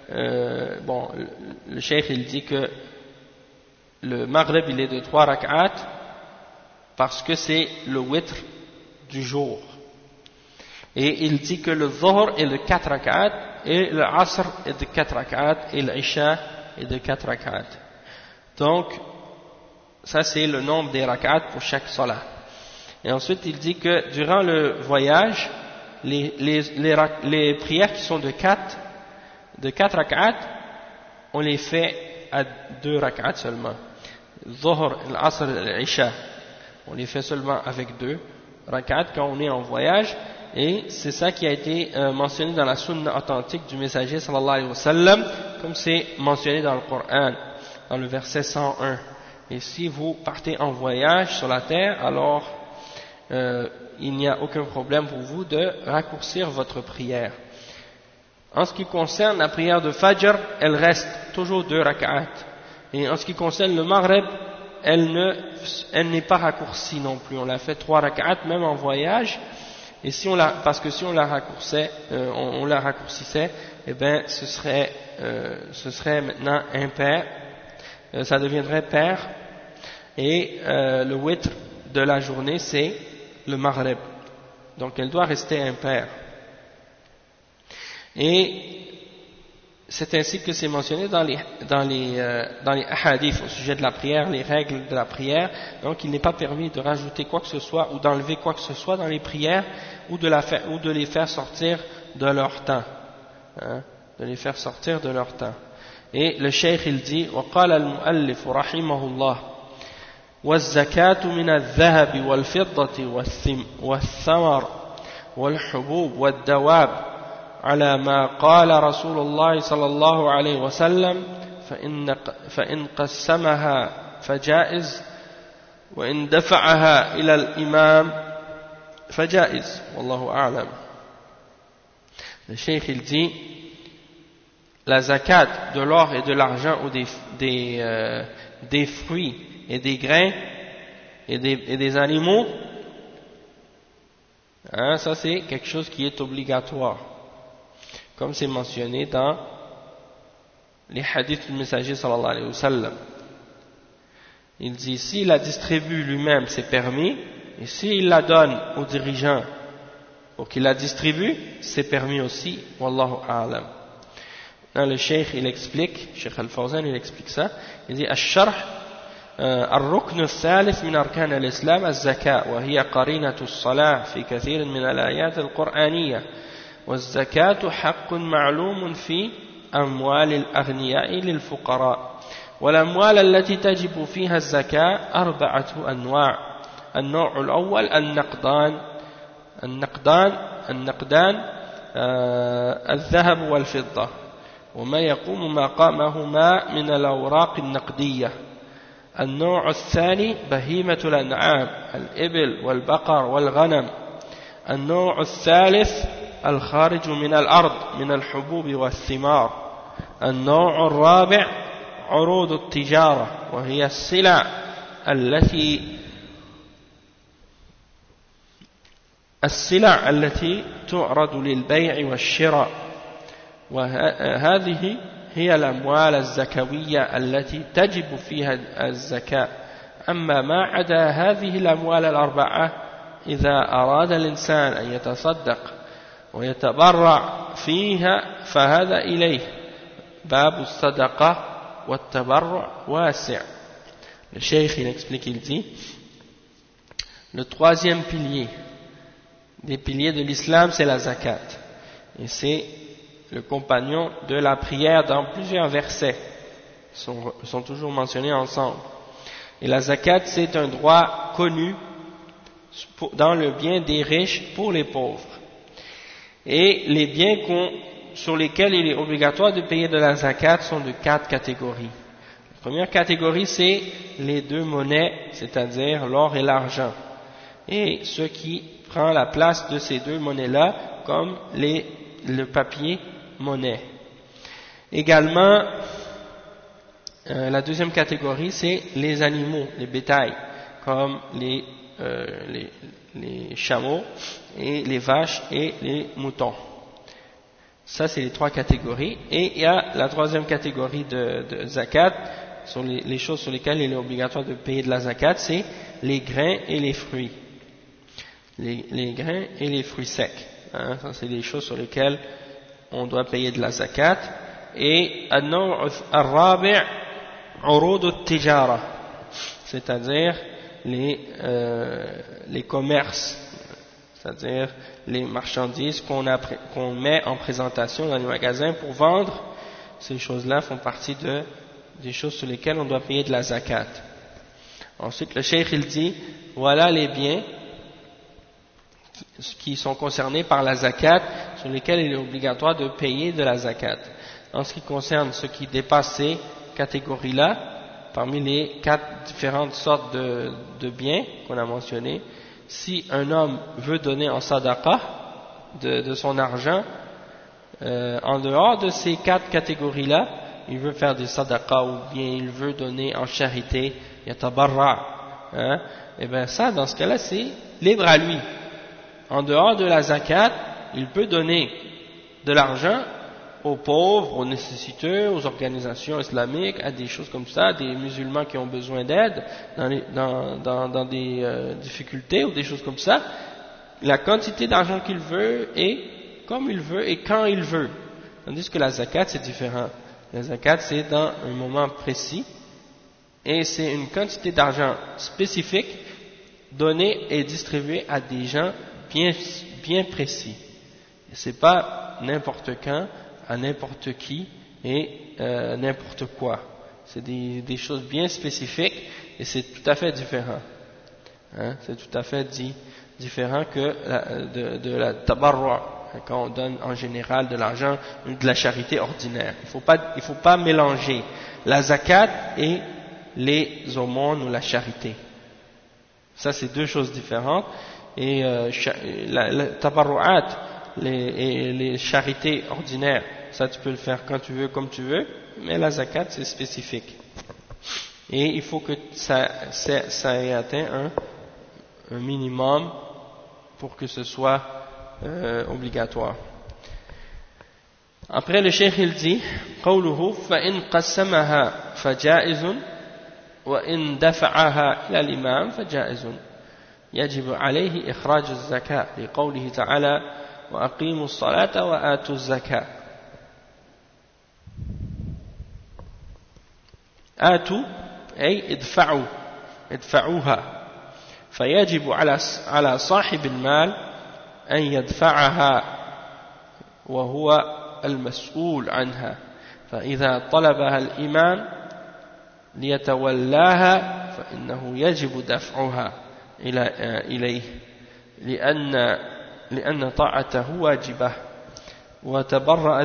Cheikh il dit que le Maghrib il est de 3 rak'at parce que c'est le witr du jour. Et il dit que le Dhuhr est de 4 rak'at et le Asr est de 4 rak'at et l'Isha est de 4 rak'at. Donc, ça c'est le nombre des rak'at pour chaque salat. Et ensuite il dit que durant le voyage, les prières qui sont de 4 rak'at, on les fait à 2 rak'at seulement. Dhuhr, l'Asr et l'Isha, on les fait seulement avec 2 rak'at quand on est en voyage. Et c'est ça qui a été mentionné dans la sunna authentique du messager sallallahu alayhi wa sallam, comme c'est mentionné dans le Coran, dans le verset 101. Et si vous partez en voyage sur la terre, alors il n'y a aucun problème pour vous de raccourcir votre prière. En ce qui concerne la prière de Fajr, elle reste toujours 2 rak'at. Et en ce qui concerne le Maghrib, elle n'est pas raccourcie non plus. On l'a fait 3 rak'at même en voyage. Et parce que si on la raccourcissait, eh ben ce serait maintenant impair, ça deviendrait pair, et le witr de la journée c'est le Maghrib, donc elle doit rester impair. Et c'est ainsi que c'est mentionné dans les hadiths au sujet de la prière, les règles de la prière. Donc il n'est pas permis de rajouter quoi que ce soit ou d'enlever quoi que ce soit dans les prières ou de les faire sortir de leur temps, de les faire sortir de leur temps. Et le cheikh il dit وقال المؤلف رحمه الله والزكاة من الذهب والفضة والثمر والحبوب والدواب على ما قال رسول الله صلى الله عليه وسلم فإن قسمها فجائز وإن دفعها إلى الإمام فجائز والله أعلم. Le cheikh il dit la zakat de l'or et de l'argent ou des fruits et des grains et des animaux, ça c'est quelque chose qui est obligatoire, comme c'est mentionné dans les hadiths du messager sallallahu alayhi wa sallam. Il dit s'il la distribue lui-même c'est permis, et s'il la donne aux dirigeants pour qu'il la distribue c'est permis aussi, wallahu a'lam. Le cheikh il explique, Cheikh Al-Fawzan il explique ça, il dit الشرح الركن الثالث من أركان الإسلام الزكاة وهي قرينة الصلاة في كثير من الآيات القرآنية والزكاة حق معلوم في أموال الأغنياء للفقراء والأموال التي تجب فيها الزكاة 4 أنواع. النوع الأول النقدان الذهب والفضة وما يقوم مقامهما من الأوراق النقدية. النوع الثاني بهيمة الأنعام الإبل والبقر والغنم. النوع الثالث الخارج من الأرض من الحبوب والثمار. النوع الرابع عروض التجارة وهي السلع التي تعرض للبيع والشراء، وهذه هي الأموال الزكوية التي تجب فيها الزكاة. أما ما عدا هذه الأموال الأربعة إذا أراد الإنسان أن يتصدق ويتبرع فيها فهذا إليه. باب الصدقة والتبرع واسع Le cheikh il explique, il dit, le troisième pilier des piliers de l'islam, c'est la zakat. Et c'est le compagnon de la prière dans plusieurs versets. Ils sont toujours mentionnés ensemble. Et la zakat, c'est un droit connu dans le bien des riches pour les pauvres. Et les biens sur lesquels il est obligatoire de payer de la zakat sont de 4 catégories. La première catégorie, c'est les 2 monnaies, c'est-à-dire l'or et l'argent. Et ce qui prend la place de ces 2 monnaies-là, comme le papier monnaie. Également, la deuxième catégorie, c'est les animaux, les bétails, comme les chameaux, et les vaches et les moutons. Ça, c'est les 3 catégories. Et il y a la troisième catégorie de zakat, sur les choses sur lesquelles il est obligatoire de payer de la zakat, c'est les grains et les fruits. Les grains et les fruits secs. Hein, ça, c'est les choses sur lesquelles on doit payer de la zakat. Et al-rabi' urud al-tijara, c'est-à-dire les commerces, c'est-à-dire les marchandises qu'on met en présentation dans les magasins pour vendre. Ces choses-là font partie des choses sur lesquelles on doit payer de la zakat. Ensuite, le cheikh il dit, voilà les biens qui sont concernés par la zakat, sur lesquels il est obligatoire de payer de la zakat. En ce qui concerne ce qui dépasse ces catégories-là, parmi les 4 différentes sortes de biens qu'on a mentionnés, si un homme veut donner en sadaqa de son argent, en dehors de ces 4 catégories-là, il veut faire des sadaqa ou bien il veut donner en charité, yatabarra, hein, et bien ça, dans ce cas-là, c'est libre à lui. En dehors de la zakat, il peut donner de l'argent aux pauvres, aux nécessiteux, aux organisations islamiques, à des choses comme ça, des musulmans qui ont besoin d'aide dans des difficultés ou des choses comme ça. La quantité d'argent qu'il veut et comme il veut et quand il veut. Tandis que la zakat, c'est différent. La zakat, c'est dans un moment précis et c'est une quantité d'argent spécifique donnée et distribuée à des gens bien précis. C'est pas n'importe quand, à n'importe qui et n'importe quoi. C'est des choses bien spécifiques et c'est tout à fait différent. Hein? C'est tout à fait différent que de la tabarru', quand on donne en général de l'argent, de la charité ordinaire. Il faut pas mélanger la zakat et les aumônes ou la charité. Ça, c'est 2 choses différentes. Et la tabarru'at, les charités ordinaires, ça tu peux le faire quand tu veux, comme tu veux, mais la zakat c'est spécifique. Et il faut que ça ait atteint un minimum pour que ce soit obligatoire. Après le cheikh il dit, قوله فإن قسمها فجائز وإن دفعها إلى الإمام فجائز. يجب عليه إخراج الزكاة لقوله تعالى وأقيموا الصلاة وآتوا الزكاة. آتوا أي ادفعوها، فيجب على صاحب المال أن يدفعها وهو المسؤول عنها، فإذا طلبها الإمام ليتولاها فإنه يجب دفعها إليه لأن طاعته واجبة وتبرأ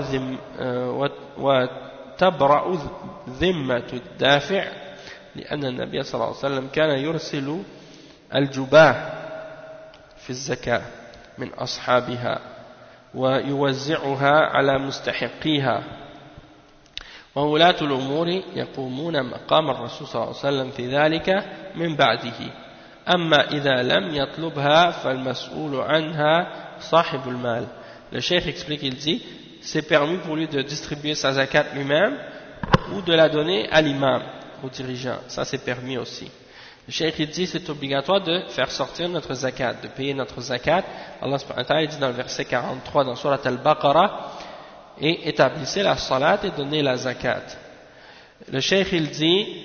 ذمة الدافع، لأن النبي صلى الله عليه وسلم كان يرسل الجباه في الزكاة من أصحابها ويوزعها على مستحقيها، وولاة الأمور يقومون مقام الرسول صلى الله عليه وسلم في ذلك من بعده. أما إذا لم يطلبها فالمسؤول عنها صاحب المال. Le cheikh explique, il dit, c'est permis pour lui de distribuer sa zakat lui-même ou de la donner à l'imam, au dirigeant. Ça c'est permis aussi. Le cheikh il dit, c'est obligatoire de faire sortir notre zakat, de payer notre zakat. Allah subhanahu wa ta'ala dit dans le verset 43 dans Surat Al-Baqarah, et établissez la salat et donnez la zakat. Le cheikh il dit,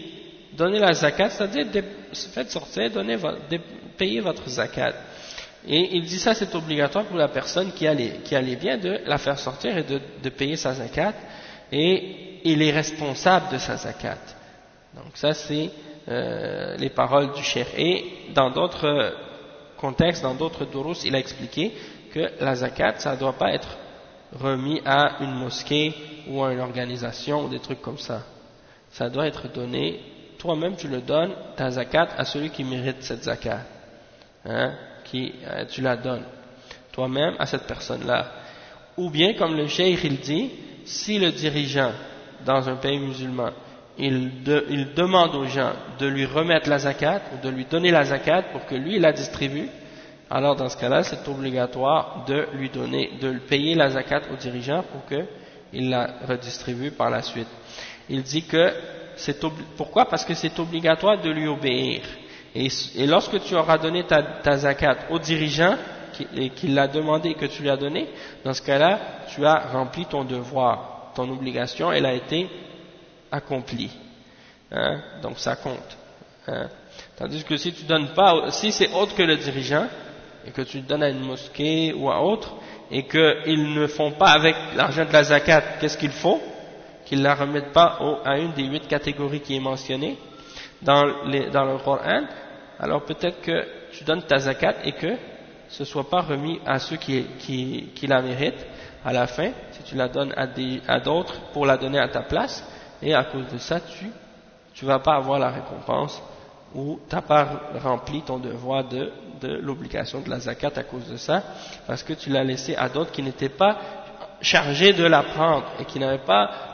donner la zakat, c'est-à-dire faites sortir, payez votre zakat. Et il dit ça, c'est obligatoire pour la personne qui a les biens de la faire sortir et de payer sa zakat, et il est responsable de sa zakat. Donc ça, c'est les paroles du cheikh. Et dans d'autres contextes, dans d'autres durus, il a expliqué que la zakat, ça ne doit pas être remis à une mosquée ou à une organisation ou des trucs comme ça. Ça doit être donné, toi-même tu le donnes, ta zakat, à celui qui mérite cette zakat. Hein, tu la donnes toi-même à cette personne-là. Ou bien, comme le cheikh il dit, si le dirigeant dans un pays musulman, il demande aux gens de lui remettre la zakat ou de lui donner la zakat pour que lui la distribue, alors dans ce cas-là, c'est obligatoire de lui donner, de payer la zakat au dirigeant pour qu'il la redistribue par la suite. Il dit que pourquoi? Parce que c'est obligatoire de lui obéir. Et lorsque tu auras donné ta zakat au dirigeant qui l'a demandé et que tu lui as donné, dans ce cas-là, tu as rempli ton devoir, ton obligation, elle a été accomplie. Hein? Donc ça compte. Hein? Tandis que si tu donnes pas, si c'est autre que le dirigeant, et que tu le donnes à une mosquée ou à autre, et qu'ils ne font pas avec l'argent de la zakat, qu'est-ce qu'il faut? Qu'ils ne la remettent pas à une des 8 catégories qui est mentionnée dans le Coran, alors peut-être que tu donnes ta zakat et que ce ne soit pas remis à ceux qui la méritent à la fin, si tu la donnes à d'autres pour la donner à ta place, et à cause de ça, tu vas pas avoir la récompense ou tu n'as pas rempli ton devoir de l'obligation de la zakat à cause de ça, parce que tu l'as laissé à d'autres qui n'étaient pas chargés de la prendre et qui n'avaient pas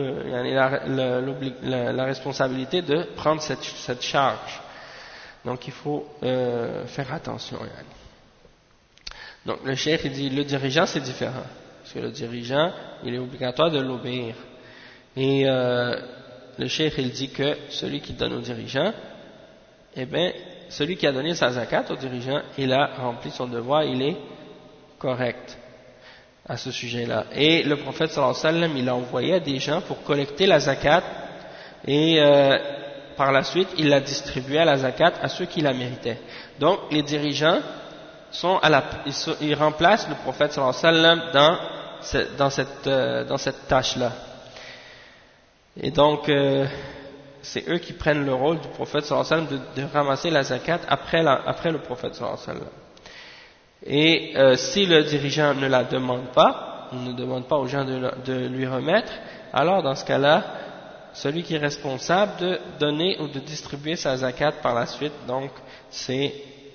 la responsabilité de prendre cette charge. Donc il faut faire attention. Donc le cheikh il dit le dirigeant c'est différent, parce que le dirigeant il est obligatoire de l'obéir. Et le cheikh il dit que celui qui donne au dirigeant, eh bien, celui qui a donné sa zakat au dirigeant, il a rempli son devoir, il est correct à ce sujet-là. Et le prophète sallallahu alayhi wa sallam, il a envoyé des gens pour collecter la zakat et par la suite, il l'a distribué à la zakat à ceux qui la méritaient. Donc, les dirigeants ils remplacent le prophète sallallahu alayhi wa sallam dans cette tâche-là. Et donc, c'est eux qui prennent le rôle du prophète sallallahu alayhi wa sallam de ramasser la zakat après le prophète sallallahu alayhi wa sallam. Et si le dirigeant ne la demande pas, il ne demande pas aux gens de lui remettre, alors dans ce cas-là, celui qui est responsable de donner ou de distribuer sa zakat par la suite, donc c'est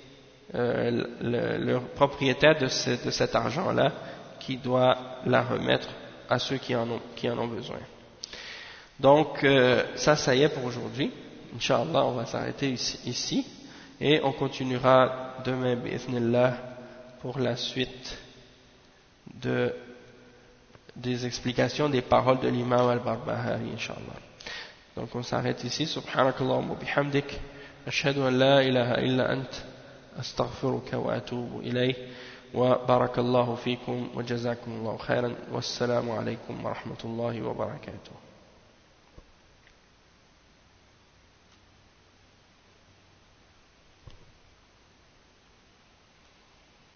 le propriétaire de cet argent-là qui doit la remettre à ceux qui en ont besoin. Donc ça y est pour aujourd'hui. Inch'Allah, on va s'arrêter ici et on continuera demain bi'ithnillah pour la suite des explications des paroles de l'imam al-Barbahari, Inch'Allah. Donc on s'arrête ici. Subhanakallahumma bihamdik, ashhadu an la ilaha illa ant, astaghfiruka wa atubu ilayh, wa barakallahu fikum wa jazakumullahu khairan, wassalamu alaykum wa rahmatullahi wa barakatuh.